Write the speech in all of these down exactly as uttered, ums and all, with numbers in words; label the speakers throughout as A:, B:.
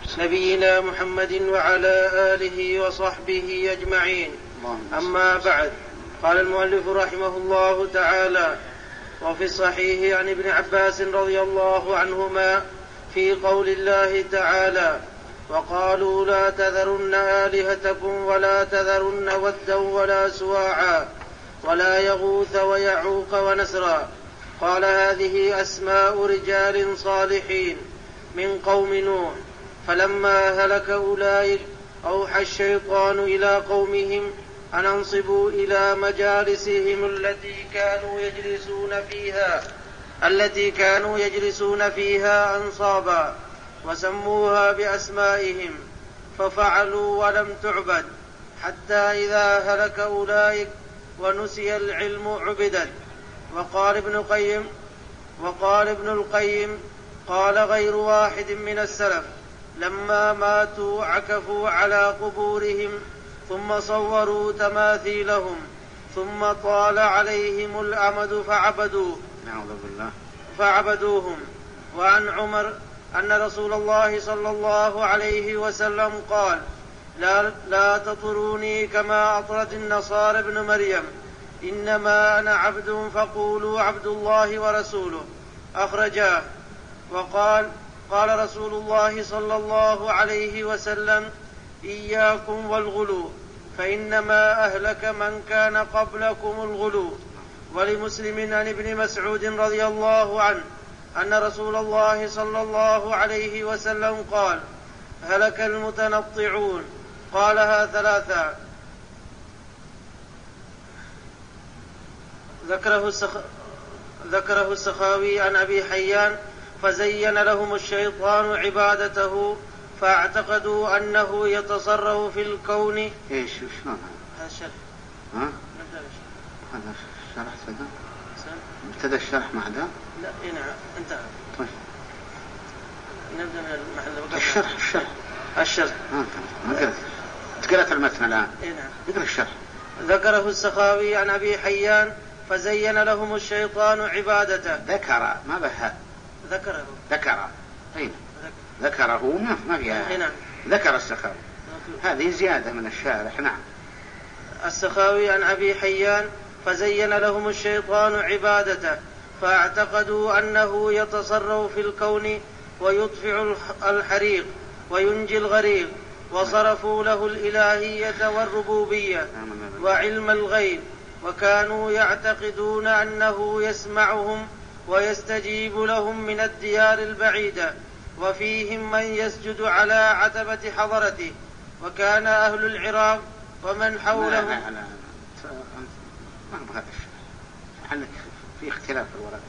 A: نبينا محمد وعلى آله وصحبه أجمعين. أما بعد، قال المؤلف رحمه الله تعالى: وفي الصحيح عن ابن عباس رضي الله عنهما في قول الله تعالى: وقالوا لا تذرن آلهتكم ولا تذرن ودا ولا سواعا ولا يغوث ويعوق ونسرا. قال: هذه أسماء رجال صالحين من قوم نوح، فلما هلك أولئك أوحى الشيطان إلى قومهم أن انصبوا إلى مجالسهم التي كانوا يجلسون فيها التي كانوا يجلسون فيها أنصابا، وسموها بأسمائهم، ففعلوا ولم تعبد، حتى إذا هلك أولئك ونسي العلم عبدت. وقال ابن القيم وقال ابن القيم قال غير واحد من السلف: لما ماتوا عكفوا على قبورهم ثم صوروا تماثيلهم ثم طال عليهم الأمد فعبدوا فعبدوهم. وعن عمر أن رسول الله صلى الله عليه وسلم قال: لا, لا تطروني كما أطرت النصارى ابن مريم، إنما أنا عبد فقولوا عبد الله ورسوله. أخرجاه. وقال: قال رسول الله صلى الله عليه وسلم: إياكم والغلو، فإنما أهلك من كان قبلكم الغلو. ولمسلم عن ابن مسعود رضي الله عنه أن رسول الله صلى الله عليه وسلم قال: هلك المتنطعون. قالها ثلاثا. ذكره, السخ... ذكره السخاوي عن أبي حيان: فزين لهم الشيطان عبادته فاعتقدوا أنه يتصرف في الكون.
B: ايش شلون
A: هذا الشرح؟
B: ها؟
A: نبدأ
B: هذا الشرح سنة؟ ابتدى الشرح مع ذا؟
A: لا إيه نعم انتهى.
B: طيب
A: نبدأ من المحل.
B: الشرح الشرح
A: الشرح
B: ما قلت تقرأت المتن الآن.
A: إيه نعم.
B: اقرأ الشرح.
A: ذكره السخاوي عن أبي حيان: فزين لهم الشيطان عبادته.
B: ذكر ما بها
A: ذكره
B: ذكر أين ذكره ما ما فيها.
A: نعم.
B: ذكر السخاوي، هذه زيادة من الشارح. نعم.
A: السخاوي عن أبي حيان: فزين لهم الشيطان عبادته فاعتقدوا أنه يتصرف في الكون ويطفئ الحريق وينجي الغريق، وصرفوا له الإلهية والربوبية وعلم الغيب، وكانوا يعتقدون أنه يسمعهم ويستجيب لهم من الديار البعيدة، وفيهم من يسجد على عتبة حضرته. وكان أهل العراق ومن حولهم.
B: لا لا لا ما أبغى حلك في اختلاف في الورق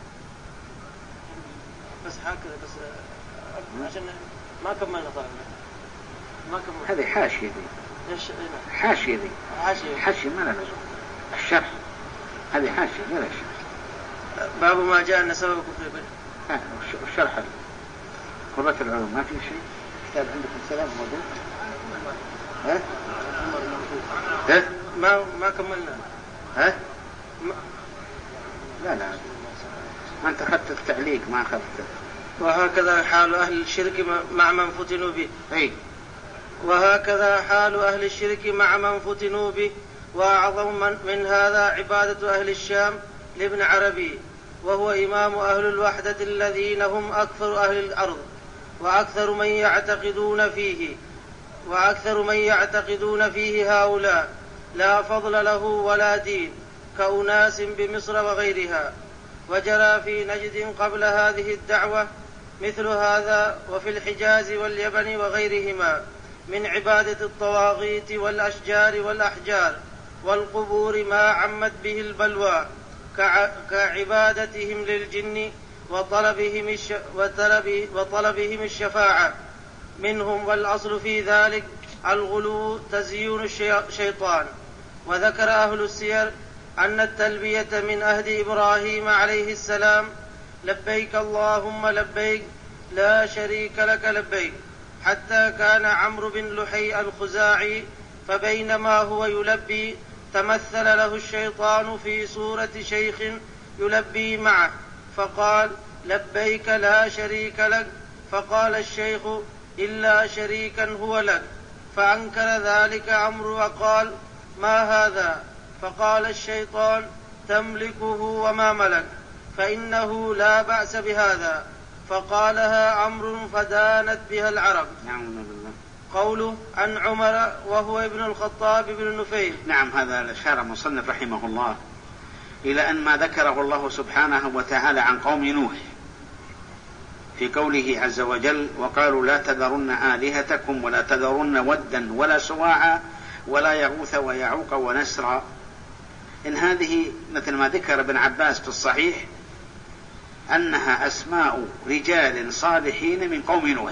A: بس هكذا بس عشان ما كملنا. طبعا ما كملنا.
B: هذه حاشية دي. حاشية دي
A: حاشية
B: حاشية ما لها لزوم. الشرح هذه حاشية ما لها شرح.
A: باب ما جاء أن سبب كفر به.
B: الشرح قرة العلوم ما في شيء. كتاب عندكم سلام موجود؟ ها؟ ها؟
A: ما ما كملنا.
B: ها؟ ما... لا لا ما أنت أخذت التعليق ما أخذت.
A: وهكذا حال أهل الشرك مع من فتنوا به.
B: أي.
A: وهكذا حال أهل الشرك مع من فتنوا به. وأعظم من, من هذا عبادة أهل الشام لابن عربي، وهو إمام أهل الوحدة الذين هم أكثر أهل الأرض، وأكثر من يعتقدون فيه وأكثر من يعتقدون فيه هؤلاء لا فضل له ولا دين، كأناس بمصر وغيرها. وجرى في نجد قبل هذه الدعوة مثل هذا، وفي الحجاز واليمن وغيرهما، من عبادة الطواغيت والأشجار والأحجار والقبور ما عمت به البلوى، كعبادتهم للجن وطلبهم, الش... وطلب... وطلبهم الشفاعة منهم. والأصل في ذلك الغلو تزيين الشيطان. وذكر أهل السير أن التلبية من أهد إبراهيم عليه السلام: لبيك اللهم لبيك لا شريك لك لبيك، حتى كان عمرو بن لحي الخزاعي فبينما هو يلبي تمثل له الشيطان في صورة شيخ يلبي معه، فقال: لبيك لا شريك لك. فقال الشيخ: إلا شريكا هو لك. فأنكر ذلك عمرو وقال: ما هذا؟ فقال الشيطان: تملكه وما ملك، فإنه لا بأس بهذا. فقالها عمرو فدانت بها العرب.
B: نعم بالله.
A: قوله عن عمر وهو ابن الخطاب بن نفيل.
B: نعم، هذا الأشار المصنف رحمه الله إلى أن ما ذكره الله سبحانه وتعالى عن قوم نوح في قوله عز وجل: وقالوا لا تذرن آلهتكم ولا تذرن ودا ولا سواعا ولا يغوث ويعوق ونسرا. إن هذه مثل ما ذكر ابن عباس في الصحيح أنها أسماء رجال صالحين من قوم نوح،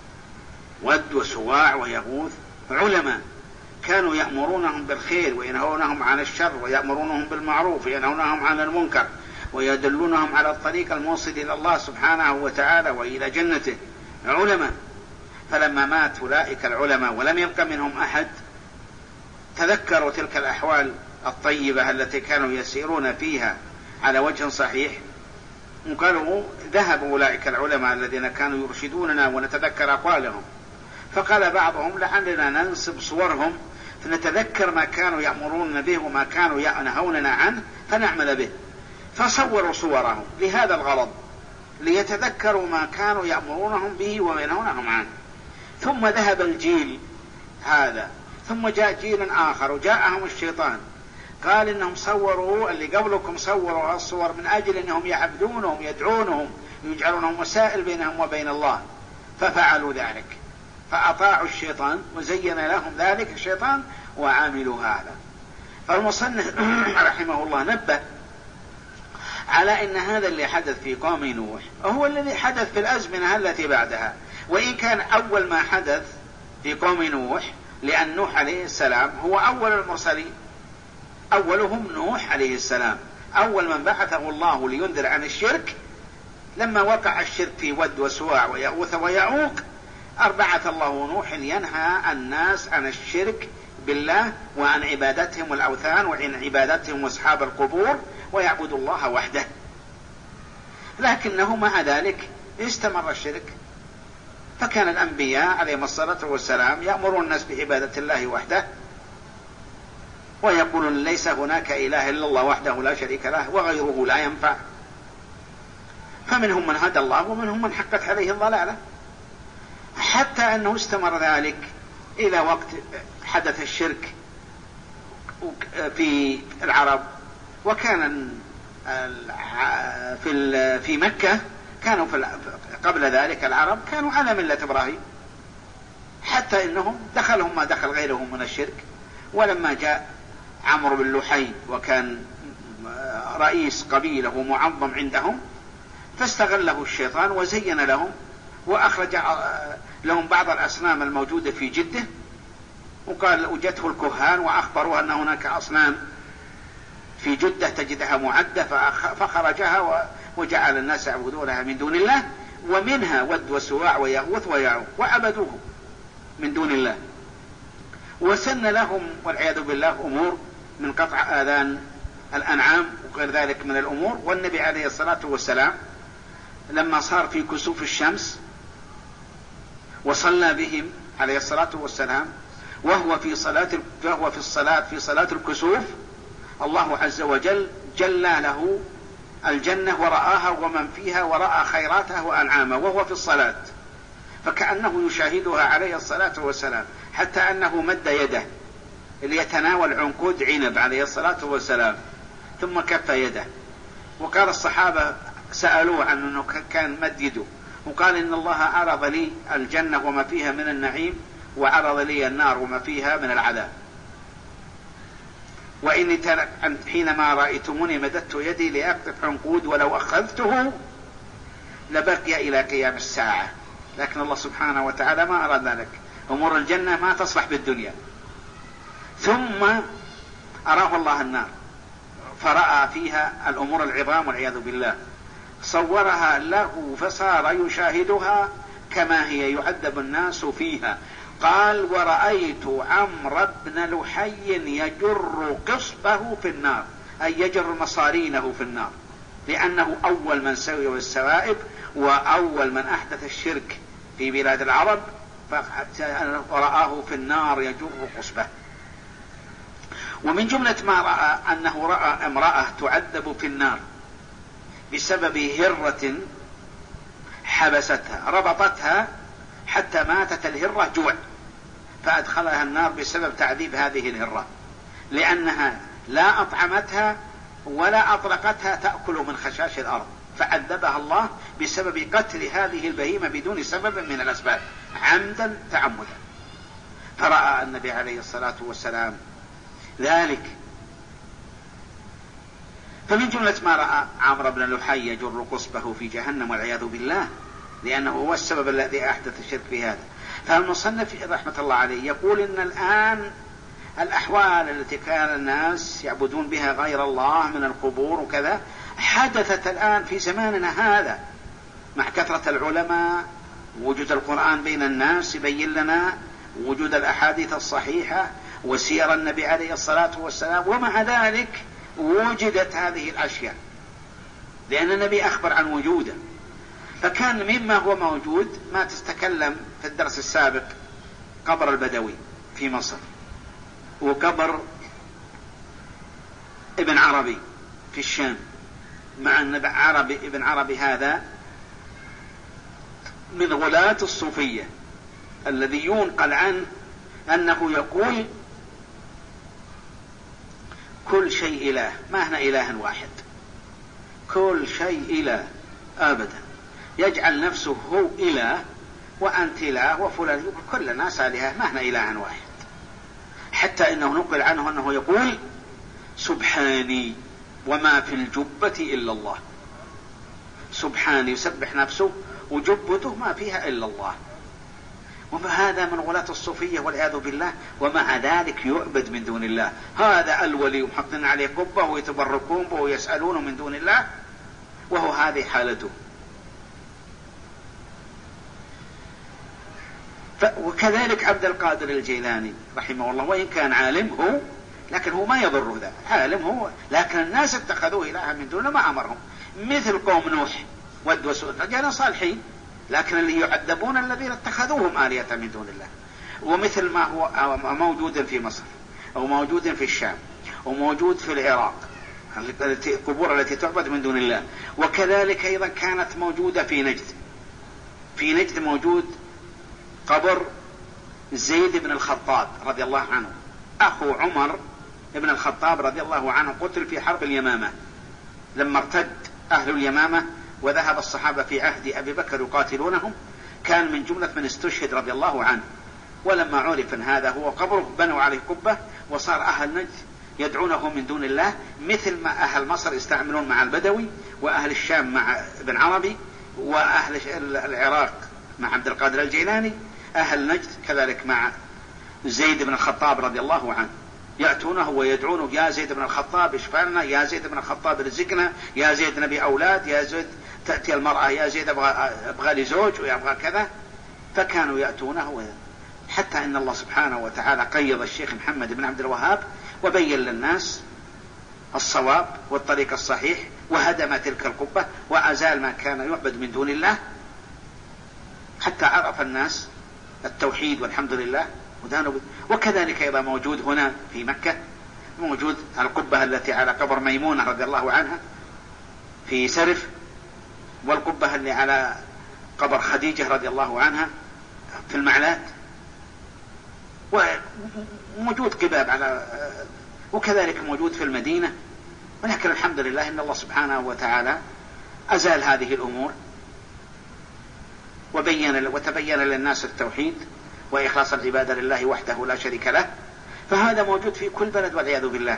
B: ود وسواع ويغوث، علماء كانوا يأمرونهم بالخير وينهونهم عن الشر ويأمرونهم بالمعروف وينهونهم عن المنكر ويدلونهم على الطريق الموصل إلى الله سبحانه وتعالى وإلى جنته، علماء. فلما مات أولئك العلماء ولم يبق منهم أحد تذكروا تلك الأحوال الطيبة التي كانوا يسيرون فيها على وجه صحيح، وقالوا ذهب أولئك العلماء الذين كانوا يرشدوننا ونتذكر أقوالهم. فقال بعضهم: لعلنا ننسب صورهم فنتذكر ما كانوا يأمرون به وما كانوا ينهوننا عنه فنعمل به. فصوروا صورهم لهذا الغرض، ليتذكروا ما كانوا يأمرونهم به وينهونهم عنه. ثم ذهب الجيل هذا، ثم جاء جيل آخر وجاءهم الشيطان قال إنهم صوروا اللي قبلكم، صوروا الصور من أجل أنهم يعبدونهم يدعونهم يجعلونهم وسائل بينهم وبين الله، ففعلوا ذلك، فأطاعوا الشيطان وزين لهم ذلك الشيطان وعاملوا هذا. فالمصنف رحمه الله نبه على أن هذا اللي حدث في قوم نوح هو الذي حدث في الأزمنة التي بعدها، وإن كان أول ما حدث في قوم نوح لأن نوح عليه السلام هو أول المرسلين، أولهم نوح عليه السلام، أول من بعثه الله لينذر عن الشرك. لما وقع الشرك في ود وسواع ويغوث ويعوق أربعة الله نوح ينهى الناس عن الشرك بالله وعن عبادتهم الأوثان وعن عبادتهم أصحاب القبور ويعبدوا الله وحده. لكنه مع ذلك استمر الشرك، فكان الأنبياء عليهم الصلاة والسلام يأمرون الناس بعبادة الله وحده ويقولون ليس هناك إله إلا الله وحده لا شريك له وغيره لا ينفع. فمنهم من هدى الله ومنهم من حقت عليه الضلالة، حتى أنه استمر ذلك إلى وقت حدث الشرك في العرب. وكان في في مكة كانوا في قبل ذلك العرب كانوا على ملة إبراهيم، حتى إنهم دخلهم ما دخل غيرهم من الشرك. ولما جاء عمرو بن لحي وكان رئيس قبيلة ومعظم عندهم فاستغله الشيطان وزين لهم وأخرج لهم بعض الأصنام الموجودة في جدة، وقال وجدته الكهان وأخبروا أن هناك أصنام في جدة تجدها معدة، فخرجها وجعل الناس يعبدونها من دون الله، ومنها ود وسواع ويغوث ويعوق وعبدوه من دون الله. وسن لهم والعياذ بالله أمور من قطع آذان الأنعام وغير ذلك من الأمور. والنبي عليه الصلاة والسلام لما صار في كسوف الشمس وصلى بهم عليه الصلاة والسلام وهو في صلاة وهو في الصلاة في صلاة الكسوف، الله عز وجل جلى له الجنة ورآها ومن فيها ورأى خيراتها وأنعامها وهو في الصلاة، فكأنه يشاهدها عليه الصلاة والسلام، حتى أنه مد يده ليتناول عنقود عنب عليه الصلاة والسلام ثم كف يده. وقال الصحابة سألوه عن أنه كان مد يده، وقال إن الله عرض لي الجنة وما فيها من النعيم وعرض لي النار وما فيها من العذاب، وإني حينما رأيتموني مددت يدي لأقطف عنقود ولو أخذته لبقي إلى قيام الساعة، لكن الله سبحانه وتعالى ما أراد ذلك. أمور الجنة ما تصلح بالدنيا. ثم أراه الله النار فرأى فيها الأمور العظام والعياذ بالله، صورها له فصار يشاهدها كما هي يعذب الناس فيها. قال ورأيت عمرو بن لحي يجر قصبه في النار، أي يجر مصارينه في النار، لأنه أول من سوي السوائب وأول من أحدث الشرك في بلاد العرب ورآه في النار يجر قصبه. ومن جملة ما رأى أنه رأى امرأة تعذب في النار بسبب هرة حبستها، ربطتها حتى ماتت الهرة جوع، فأدخلها النار بسبب تعذيب هذه الهرة، لأنها لا أطعمتها ولا أطلقتها تأكل من خشاش الأرض، فعذبها الله بسبب قتل هذه البهيمة بدون سبب من الأسباب عمدا تعمدا. فرأى النبي عليه الصلاة والسلام ذلك. فمن جملة ما رأى عمرو بن لحي يجر قصبه في جهنم والعياذ بالله، لأنه هو السبب الذي أحدث الشرك في هذا. فالمصنف رحمة الله عليه يقول إن الآن الأحوال التي كان الناس يعبدون بها غير الله من القبور وكذا حدثت الآن في زماننا هذا، مع كثرة العلماء، وجود القرآن بين الناس يبين لنا، وجود الأحاديث الصحيحة وسير النبي عليه الصلاة والسلام، ومع ذلك وجدت هذه الأشياء لأن النبي أخبر عن وجوده. فكان مما هو موجود ما تتكلم في الدرس السابق قبر البدوي في مصر، وقبر ابن عربي في الشام، مع أن عربي ابن عربي هذا من غلاة الصوفية الذي ينقل عنه أنه يقول كل شيء إله، ما هنا إله واحد، كل شيء إله أبدا، يجعل نفسه هو إله وأنت إله وفلان، كل الناس آلهة، ما هنا إله واحد. حتى إنه نقل عنه أنه يقول سبحاني وما في الجبة إلا الله، سبحاني يسبح نفسه وجبته ما فيها إلا الله. وهذا من غلاة الصوفية والعياذ بالله، ومع ذلك يعبد من دون الله. هذا الولي ومحطين عليه قبة ويتبركون به ويسألونه من دون الله، وهو هذه حالته. وكذلك عبد القادر الجيلاني رحمه الله، وإن كان عالم هو، لكن هو ما يضره ذا، عالم هو، لكن الناس اتخذوه إلها من دونه ما أمرهم، مثل قوم نوح ود وسود، رجال صالحين، لكن اللي يعذبون الذين اتخذوهم آلهة من دون الله. ومثل ما هو موجود في مصر أو موجود في الشام وموجود في العراق، القبور التي تعبد من دون الله. وكذلك أيضا كانت موجودة في نجد، في نجد موجود قبر زيد بن الخطاب رضي الله عنه، أخو عمر بن الخطاب رضي الله عنه، قتل في حرب اليمامة لما ارتد أهل اليمامة وذهب الصحابة في عهد أبي بكر يقاتلونهم، كان من جملة من استشهد رضي الله عنه. ولما عرف أن هذا هو قبره بنوا عليه قبة، وصار أهل نجد يدعونه من دون الله، مثل ما أهل مصر يستعملون مع البدوي، وأهل الشام مع ابن عربي، وأهل العراق مع عبد القادر الجيلاني، أهل نجد كذلك مع زيد بن الخطاب رضي الله عنه، يأتونه ويدعونه يا زيد بن الخطاب اشفع لنا، يا زيد بن الخطاب رزقنا، يا زيد نبي أولاد، يا زيد تأتي المرأة، يا زيد أبغى, أبغى لي زوج ويبغى كذا. فكانوا يأتونه، حتى إن الله سبحانه وتعالى قيض الشيخ محمد بن عبد الوهاب وبين للناس الصواب والطريق الصحيح، وهدم تلك القبة وأزال ما كان يعبد من دون الله، حتى عرف الناس التوحيد والحمد لله. وكذلك أيضا موجود هنا في مكة، موجود القبة التي على قبر ميمونة رضي الله عنها في سرف، والقبة اللي على قبر خديجة رضي الله عنها في المعلات، وموجود قباب على، وكذلك موجود في المدينة. ولكن الحمد لله إن الله سبحانه وتعالى أزال هذه الأمور وبين وتبين للناس التوحيد وإخلاص العبادة لله وحده لا شريك له. فهذا موجود في كل بلد والعياذ بالله،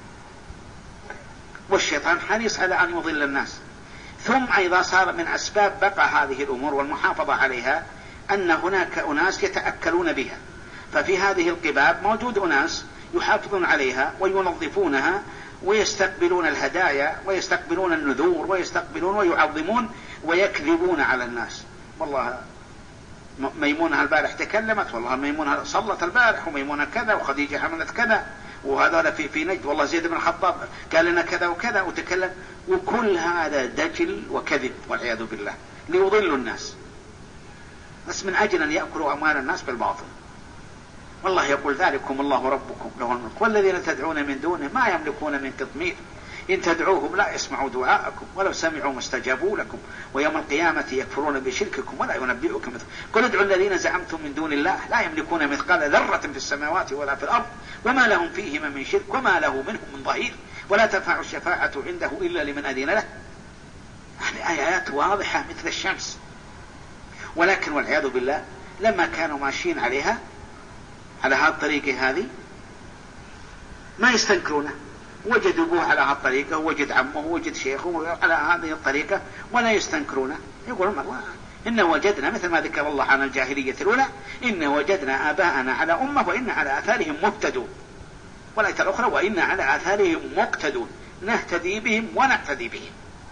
B: والشيطان حريص على أن يضل الناس. ثم أيضا صار من أسباب بقى هذه الأمور والمحافظة عليها أن هناك أناس يتأكلون بها. ففي هذه القباب موجود أناس يحافظون عليها وينظفونها ويستقبلون الهدايا ويستقبلون النذور ويستقبلون ويعظمون ويكذبون على الناس. والله ميمونة البارح تكلمت، والله ميمونة صلت البارح، وميمونة كذا، وخديجة حملت كذا، وهذا في في نجد، والله زيد بن الخطاب قال لنا كذا وكذا وتكلم. وكل هذا دجل وكذب والعياذ بالله ليضلوا الناس. بس من أجل أن يأكلوا أموال الناس بالباطل. والله يقول ذلكم الله ربكم له الملك والذين تدعون من دونه ما يملكون من قطمير إن تدعوهم لا يسمعوا دعاءكم ولو سمعوا ما استجابوا لكم ويوم القيامة يكفرون بشرككم ولا ينبئكم مثل قل ادعوا الذين زعمتم من دون الله لا يملكون مثقال ذرة في السماوات ولا في الأرض وما لهم فيهما من شرك وما له منهم من ظهير ولا تنفع الشفاعة عنده إلا لمن أذن له. هذه آيات واضحة مثل الشمس. ولكن والعياذ بالله لما كانوا ماشيين عليها على هذه الطريقة هذه ما يستنكرونه، وجد أبوه على هذه الطريقة ووجد عمه ووجد شيخه على هذه الطريقة ولا يستنكرونه، يقولون الله إن وجدنا مثل ما ذكر الله عن الجاهلية الأولى إن وجدنا آباءنا على أمة وإن على آثارهم مهتدون، والآية الأخرى وإن على آثارهم مقتدون نهتدي بهم ونقتدي بهم.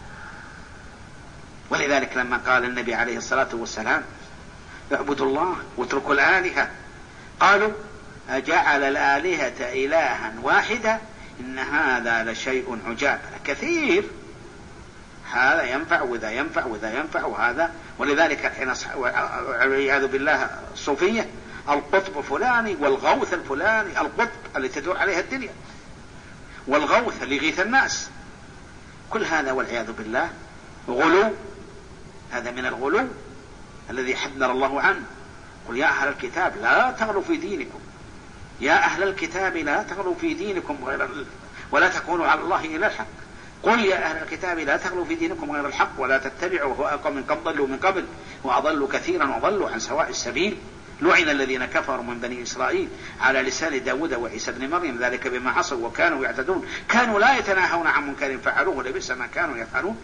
B: ولذلك لما قال النبي عليه الصلاة والسلام اعبدوا الله واتركوا الآلهة قالوا أجعل الآلهة إلها واحدا إن هذا لشيء عجاب كثير، هذا ينفع وذا ينفع وذا ينفع وهذا. ولذلك الحين والعياذ بالله الصوفية القطب فلاني والغوث الفلاني، القطب اللي تدور عليها الدنيا والغوث اللي يغيث الناس، كل هذا والعياذ بالله غلو. هذا من الغلو الذي حذر الله عنه. قل يا أهل الكتاب لا تغلوا في دينكم، يا أهل الكتاب لا تغلوا في دينكم غير ولا تكونوا على الله إلا الحق. قل يا أهل الكتاب لا تغلوا في دينكم غير الحق ولا تتبعوا هواءكم من قد ضلوا من قبل وأضلوا كثيرا وضلوا عن سواء السبيل. لعن الذين كفروا من بني إسرائيل على لسان داود وعيسى بن مريم ذلك بما عصوا وكانوا يعتدون كانوا لا يتناهون عن منكر فعلوه لبئس ما كانوا يفعلون.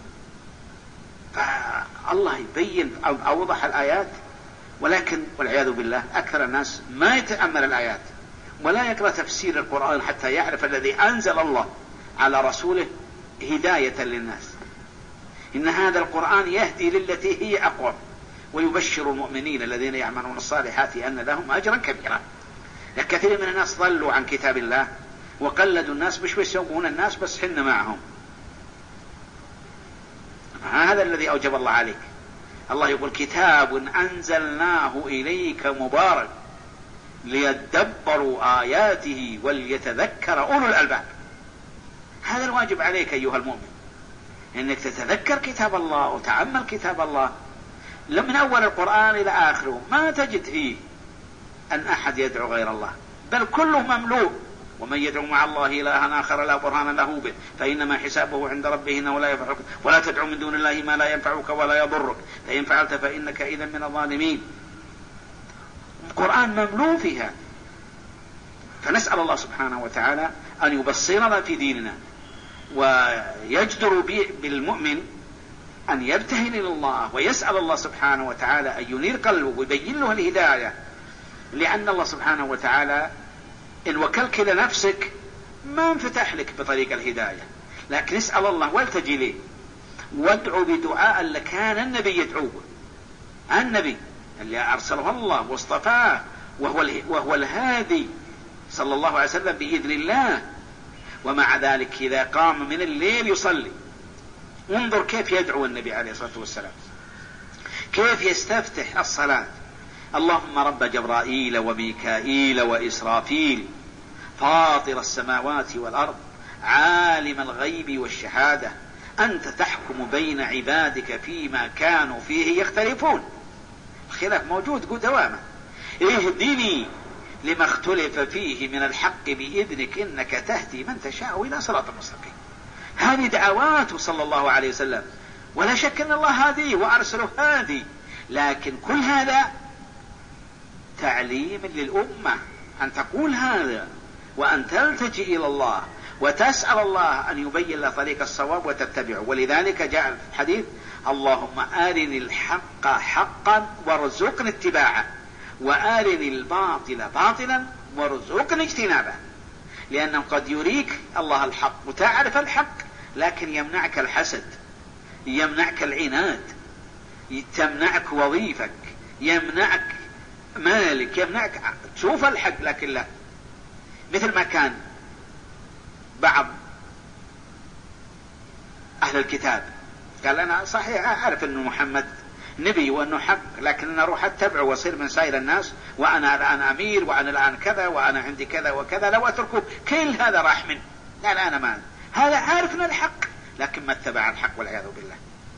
B: فالله يبين أو أوضح الآيات، ولكن والعياذ بالله أكثر الناس ما يتأمل الآيات ولا يقرأ تفسير القرآن حتى يعرف الذي أنزل الله على رسوله هداية للناس. إن هذا القرآن يهدي للتي هي أقوم ويبشر المؤمنين الذين يعملون الصالحات أن لهم أجرا كبيرا. كثير من الناس ضلوا عن كتاب الله وقلدوا الناس مش بيسوون الناس بس حن معهم. هذا الذي أوجب الله عليك. الله يقول كتاب أنزلناه إليك مبارك ليدبروا آياته وليتذكر أولو الألباب. هذا الواجب عليك أيها المؤمن، إنك تتذكر كتاب الله وتعمل كتاب الله من أول القرآن إلى آخره. ما تجد فيه أن أحد يدعو غير الله، بل كله مملوء. ومن يدعو مع الله إلها آخر لا برهان له به فإنما حسابه عند ربه إنه لا ينفعك ولا تدعو من دون الله ما لا ينفعك ولا يضرك فإن فعلت فإنك إذا من الظالمين. القرآن مملوء فيها. فنسأل الله سبحانه وتعالى أن يبصرنا في ديننا ويجدر بالمؤمن أن يبتهل إلى الله ويسأل الله سبحانه وتعالى أن ينير قلبه ويبين له الهداية، لأن الله سبحانه وتعالى إن وكلك لنفسك ما انفتح لك بطريق الهداية، لكن اسأل الله والتجي ليه وادعو بدعاء اللي كان النبي يدعوه. النبي اللي أرسله الله واصطفاه وهو, وهو الهادي صلى الله عليه وسلم بإذن الله، ومع ذلك إذا قام من الليل يصلي. انظر كيف يدعو النبي عليه الصلاة والسلام، كيف يستفتح الصلاة. اللهم رب جبرائيل وميكائيل وإسرافيل فاطر السماوات والأرض عالم الغيب والشهادة أنت تحكم بين عبادك فيما كانوا فيه يختلفون. الخلاف موجود دواما. اهدني لما اختلف فيه من الحق بإذنك إنك تهدي من تشاء إلى صراط مستقيم. هذه دعواته صلى الله عليه وسلم، ولا شك أن الله هادي وأرسله هادي، لكن كل هذا تعليم للأمة أن تقول هذا وأن تلتجئ إلى الله وتسأل الله أن يبين لها طريق الصواب وتتبعه. ولذلك جاء الحديث اللهم أرني الحق حقا وارزقني اتباعه وأرني الباطل باطلا وارزقني اجتنابه. لأنه قد يريك الله الحق وتعرف الحق لكن يمنعك الحسد، يمنعك العناد، تمنعك وظيفك، يمنعك مالك، يمنعك تشوف الحق لكن لا. مثل ما كان بعض أهل الكتاب قال أنا صحيح أعرف أن محمد نبي وأنه حق، لكن أنا أروح أتبعه وأصير من سائر الناس وأنا الآن أمير وأنا الآن كذا وأنا عندي كذا وكذا، لو أتركه كل هذا راح من لا لا أنا ما هذا عارفنا الحق لكن ما اتبع الحق والعياذ بالله.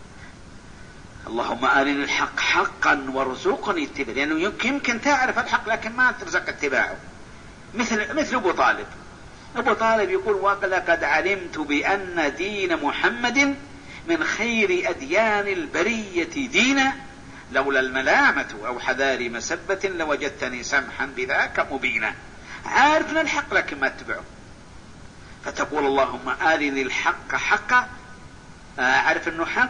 B: اللهم أرني الحق حقا وارزقني اتباعه، لأنه يمكن, يمكن تعرف الحق لكن ما ترزق اتباعه. مثل مثل أبو طالب. أبو طالب يقول ولقد علمت بأن دين محمد من خير أديان البرية دينا، لولا الملامة أو حذار مسبة لوجدتني سمحا بذاك مبينا. عارفنا الحق لكن ما اتبعه، فتقول اللهم آرني الحق حقا، أعرف أنه حق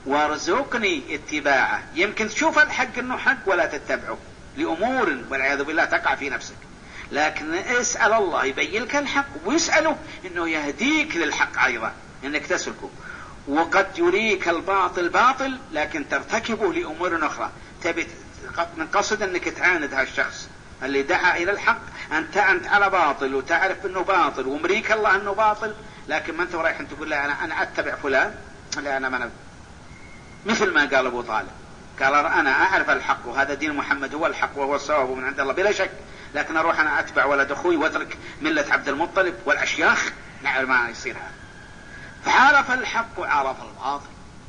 B: وارزقني اتباعه. يمكن تشوف الحق أنه حق ولا تتبعه لأمور والعياذ بالله تقع في نفسك، لكن اسأل الله يبين لك الحق، ويسأله أنه يهديك للحق أيضا أنك تسلكه. وقد يريك الباطل باطل لكن ترتكبه لأمور أخرى، تبي من قصد أنك تعاند هالشخص اللي دعا إلى الحق، أنت أنت على باطل وتعرف أنه باطل ومريك الله أنه باطل، لكن ما أنت رايح أن تقول لا أنا أنا أتبع فلان، لا أنا ما. مثل ما قال أبو طالب، قال أنا أعرف الحق وهذا دين محمد هو الحق وهو الصواب من عند الله بلا شك، لكن أروح أنا أتبع ولد أخوي وأترك ملة عبد المطلب والأشياخ، لا ما يصير هذا. فعرف الحق وعرف الباطل،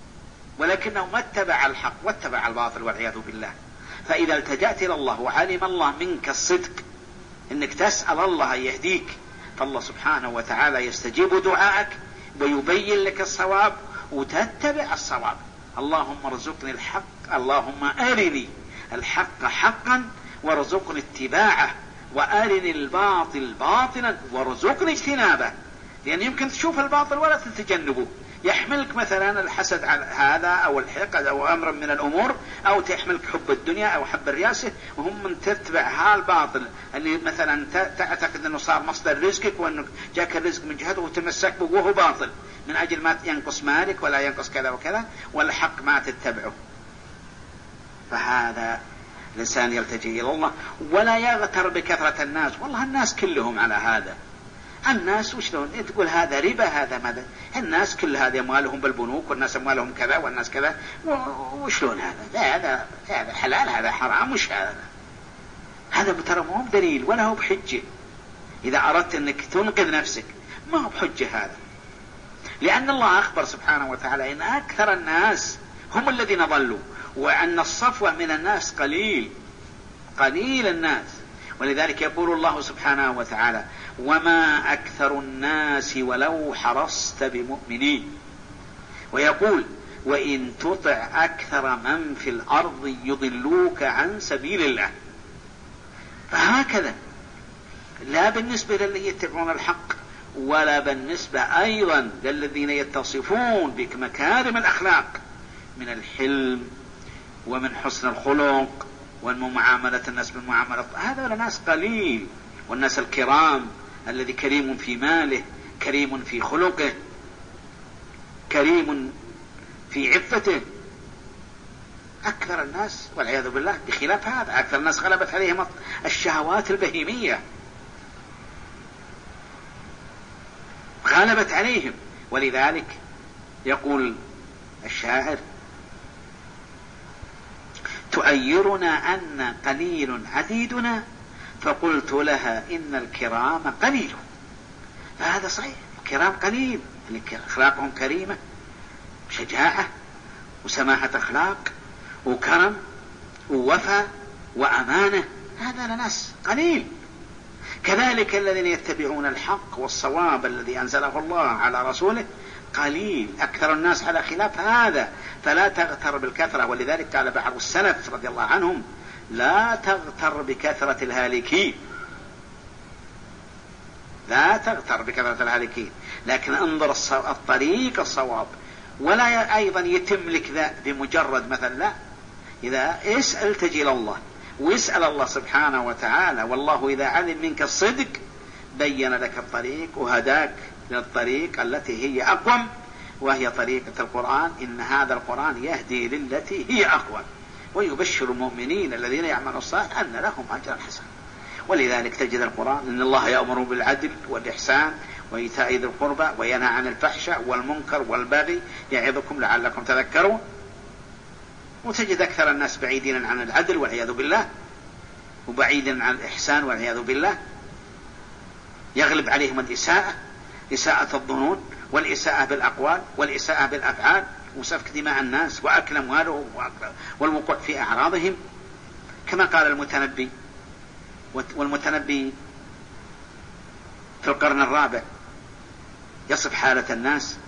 B: ولكنه ما اتبع الحق واتبع الباطل والعياذ بالله. فإذا التجأت إلى الله وعلم الله منك الصدق إنك تسأل الله يهديك، فالله سبحانه وتعالى يستجيب دعائك ويبين لك الصواب وتتبع الصواب. اللهم ارزقني الحق، اللهم أرني الحق حقا وارزقني اتباعه، وأرني الباطل باطلا وارزقني اجتنابه. لأن يمكن تشوف الباطل ولا تتجنبه، يحملك مثلا الحسد على هذا أو الحقد أو أمر من الأمور، أو تحملك حب الدنيا أو حب الرياسة، وهم من تتبع هالباطل اللي مثلا تعتقد أنه صار مصدر رزقك وأنه جاك الرزق من جهته وتمسك به وهو باطل من أجل ما ينقص مالك ولا ينقص كذا وكذا، والحق ما تتبعه. فهذا الإنسان يلتجئ إلى الله ولا يغتر بكثرة الناس. والله الناس كلهم على هذا، الناس وشلون تقول هذا ربا هذا ماذا، الناس كل هذا أموالهم بالبنوك والناس أموالهم كذا والناس كذا، وشلون هذا؟ لا هذا هذا حلال هذا حرام، مش هذا هذا ترى ما هو بدليل ولا هو بحجة. إذا أردت أنك تنقذ نفسك ما هو بحجة هذا، لأن الله أخبر سبحانه وتعالى إن أكثر الناس هم الذين ضلوا، وأن الصفوة من الناس قليل قليل الناس. ولذلك يقول الله سبحانه وتعالى وما أكثر الناس ولو حرصت بمؤمنين، ويقول وإن تطع أكثر من في الأرض يضلوك عن سبيل الله. فهكذا لا بالنسبة للذين يتبعون الحق ولا بالنسبة أيضا للذين يتصفون بمكارم الأخلاق من الحلم ومن حسن الخلق ومن معاملة الناس بالمعاملة، هذا الناس قليل. والناس الكرام الذي كريم في ماله، كريم في خلقه، كريم في عفته، أكثر الناس والعياذ بالله بخلاف هذا. أكثر الناس غلبت عليهم الشهوات البهيمية، غلبت عليهم. ولذلك يقول الشاعر تؤيرنا أن قليل عديدنا فقلت لها إن الكرام قليل. فهذا صحيح، الكرام قليل، أخلاقهم كريمة، شجاعة وسماحة أخلاق وكرم ووفاء وأمانة، هذا لناس قليل. كذلك الذين يتبعون الحق والصواب الذي أنزله الله على رسوله قليل، أكثر الناس على خلاف هذا. فلا تغتر بالكثرة. ولذلك قال بعض السلف رضي الله عنهم لا تغتر بكثرة الهالكين، لا تغتر بكثرة الهالكين، لكن انظر الطريق الصواب. ولا أيضا يتم لك ذا بمجرد مثلا، لا، إذا اسأل تجي إلى الله ويسأل الله سبحانه وتعالى، والله إذا علم منك الصدق بين لك الطريق وهداك للطريق التي هي أقوم، وهي طريقة القرآن. إن هذا القرآن يهدي للتي هي أقوم ويبشر المؤمنين الذين يعملون الصالحات أن لهم أجرا حسنا. ولذلك تجد القرآن إن الله يأمر بالعدل والإحسان وإيتاء ذي القربى وينهى عن الفحشاء والمنكر والبغي يعظكم لعلكم تذكرون. وتجد أكثر الناس بعيدين عن العدل والعياذ بالله، وبعيدا عن الإحسان والعياذ بالله. يغلب عليهم الإساءة، إساءة الظنون والإساءة بالأقوال والإساءة بالأفعال وسفك دماء الناس وأكل أموالهم والوقوع في أعراضهم، كما قال المتنبي. والمتنبي في القرن الرابع يصف حالة الناس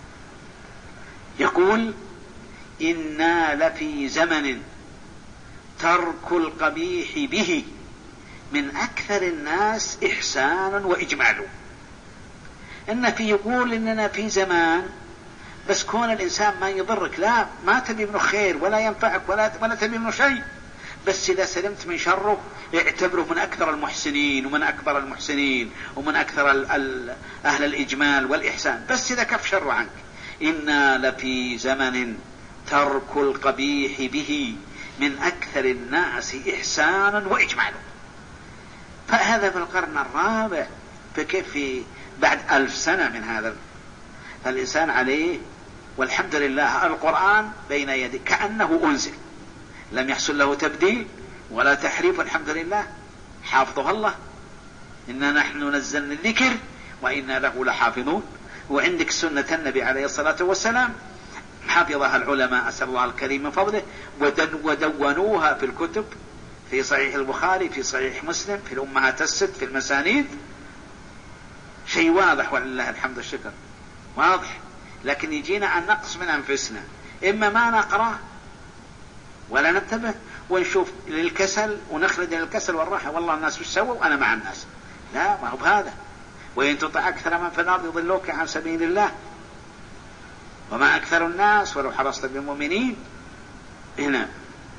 B: يقول: إنا لفي زمن ترك القبيح به من أكثر الناس إحسانا وإجمالا. إن في يقول إننا في زمان بس كون الإنسان ما يضرك، لا ما تبي منه خير ولا ينفعك ولا, ولا تبي منه شيء، بس إذا سلمت من شره اعتبره من أكثر المحسنين ومن أكبر المحسنين ومن أكثر ال ال أهل الإجمال والإحسان، بس إذا كف شره عنك. إنا لفي زمن ترك القبيح به من أكثر الناس إحسانا وإجمالا. فهذا في القرن الرابع، فكيف في بعد ألف سنة من هذا؟ فالإنسان عليه، والحمد لله القرآن بين يديه كأنه أنزل، لم يحصل له تبديل ولا تحريف، والحمد لله حافظه الله. إنا نحن نزلنا الذكر وإنا له لحافظون. وعندك سنة النبي عليه الصلاة والسلام حفظها العلماء، أسأل الله الكريم من فضله، ودونوها في الكتب، في صحيح البخاري، في صحيح مسلم، في الأمهات الست، في المسانيد، شيء واضح ولله الحمد والشكر، واضح. لكن يجينا النقص من أنفسنا، إما ما نقرأ ولا ننتبه ونشوف للكسل ونخلد للكسل والراحة، والله الناس وش سووا وأنا مع الناس. لا، ما هو بهذا. وإن تطع أكثر من في الأرض يضلوك عن سبيل الله وما أكثر الناس ولو حرصت بالمؤمنين. هنا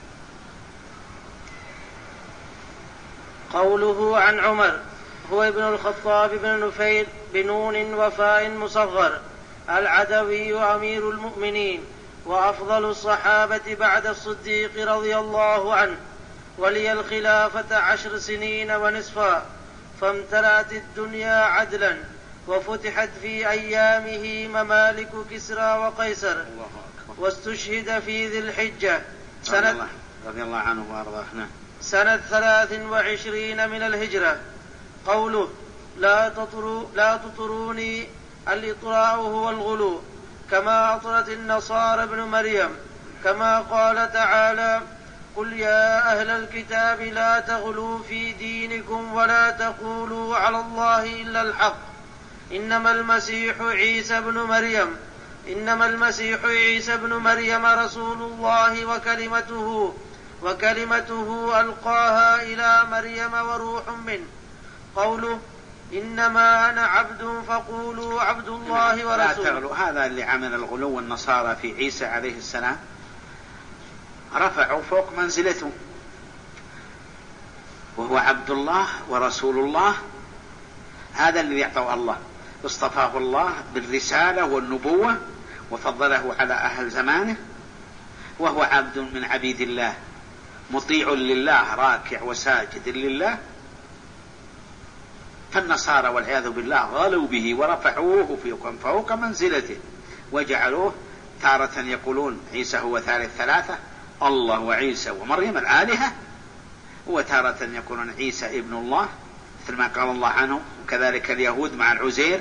A: قوله عن عمر هو ابن الخطاب بن نفيل بنون وفاء مصغر العدوي أمير المؤمنين وأفضل الصحابة بعد الصديق رضي الله عنه، ولي الخلافة عشر سنين ونصفا، فامتلأت الدنيا عدلا، وفتحت في أيامه ممالك كسرى وقيصر، واستشهد في ذي الحجة سنة
B: رضي الله عنه وأرضاه
A: سنة ثلاث وعشرين من الهجرة. قوله لا تطروا لا تطروني، الإطراء هو الغلو، كما أطرت النصارى ابن مريم، كما قال تعالى: قل يا أهل الكتاب لا تغلوا في دينكم ولا تقولوا على الله إلا الحق، إنما المسيح عيسى بن مريم إنما المسيح عيسى بن مريم رسول الله وكلمته وكلمته ألقاها إلى مريم وروح منه. قوله إنما أنا عبد فقولوا عبد الله ورسوله.
B: هذا اللي عمل الغلو النصارى في عيسى عليه السلام، رفعوا فوق منزلته، وهو عبد الله ورسول الله. هذا اللي يعطوا الله، اصطفاه الله بالرسالة والنبوة وفضله على أهل زمانه، وهو عبد من عبيد الله مطيع لله راكع وساجد لله. فالنصارى والعياذ بالله غالوا به ورفعوه فوق منزلته، وجعلوه تارة يقولون عيسى هو ثالث ثلاثة، الله وعيسى ومريم الآلهة، وتارة يقولون عيسى ابن الله مثل ما قال الله عنه. وكذلك اليهود مع العزير،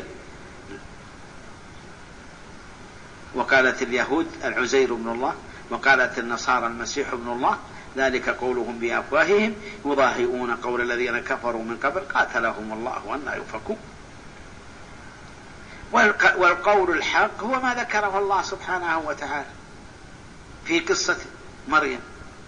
B: وقالت اليهود العزير ابن الله، وقالت النصارى المسيح ابن الله، ذلك قولهم بأفواههم يضاهئون قول الذين كفروا من قبل قاتلهم الله وأنى يؤفكون. والقول الحق هو ما ذكره الله سبحانه وتعالى في قصة مريم: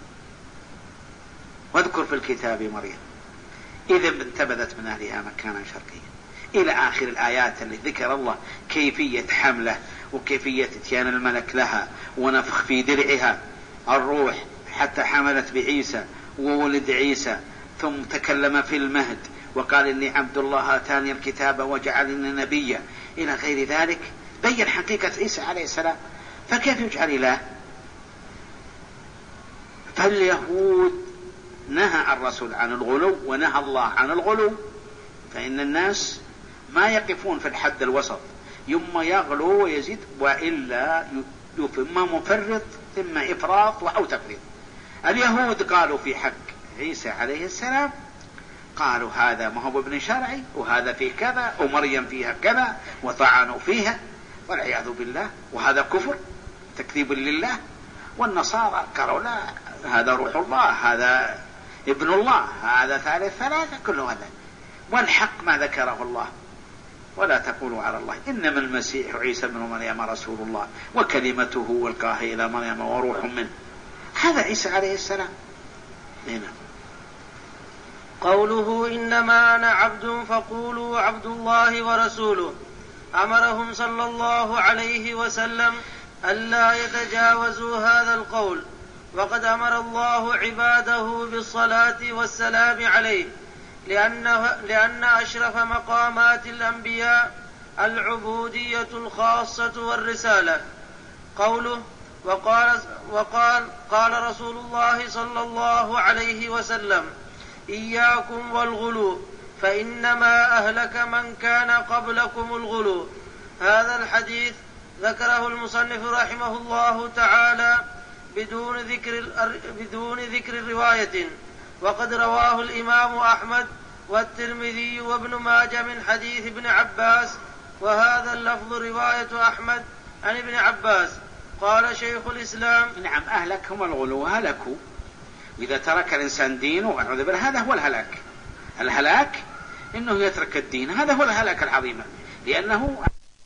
B: واذكر في الكتاب مريم إذا انتبذت من أهلها مكانا شرقيا، إلى آخر الآيات اللي ذكر الله كيفية حمله وكيفية اتيان الملك لها ونفخ في درعها الروح حتى حملت بعيسى وولد عيسى، ثم تكلم في المهد وقال إني عبد الله آتاني الكتاب وجعلني نبيا، إلى غير ذلك. بين حقيقة عيسى عليه السلام، فكيف يجعل إله؟ فاليهود نهى الرسول عن الغلو ونهى الله عن الغلو، فإن الناس ما يقفون في الحد الوسط، يما يغلو ويزيد وإلا إما مفرط ثم إفراط أو تفريط. اليهود قالوا في حق عيسى عليه السلام، قالوا هذا ما هو ابن شرعي، وهذا فيه كذا، ومريم فيها كذا، وطعنوا فيها والعياذ بالله، وهذا كفر تكذيب لله. والنصارى قالوا لا، هذا روح الله، هذا ابن الله، هذا ثالث ثلاثة، كل هذا. والحق ما ذكره الله، ولا تقولوا على الله إنما المسيح عيسى بن مريم رسول الله وكلمته والقاها إلى مريم وروح منه. هذا عيسى عليه السلام. هنا
A: قوله إنما أنا عبد فقولوا عبد الله ورسوله، أمرهم صلى الله عليه وسلم ألا يتجاوزوا هذا القول، وقد أمر الله عباده بالصلاة والسلام عليه، لأنه لأن أشرف مقامات الأنبياء العبودية الخاصة والرسالة. قوله وقال, وقال قال رسول الله صلى الله عليه وسلم إياكم والغلو فإنما أهلك من كان قبلكم الغلو. هذا الحديث ذكره المصنف رحمه الله تعالى بدون ذكر, بدون ذكر رواية، وقد رواه الإمام أحمد والترمذي وابن ماجه من حديث ابن عباس، وهذا اللفظ رواية أحمد عن ابن عباس. قال شيخ الإسلام
B: نعم أهلك هم الغلو، هلكوا. إذا ترك الإنسان دينه والعياذ بالله هذا هو الهلاك. الهلاك إنه يترك الدين، هذا هو الهلاك العظيم، لأنه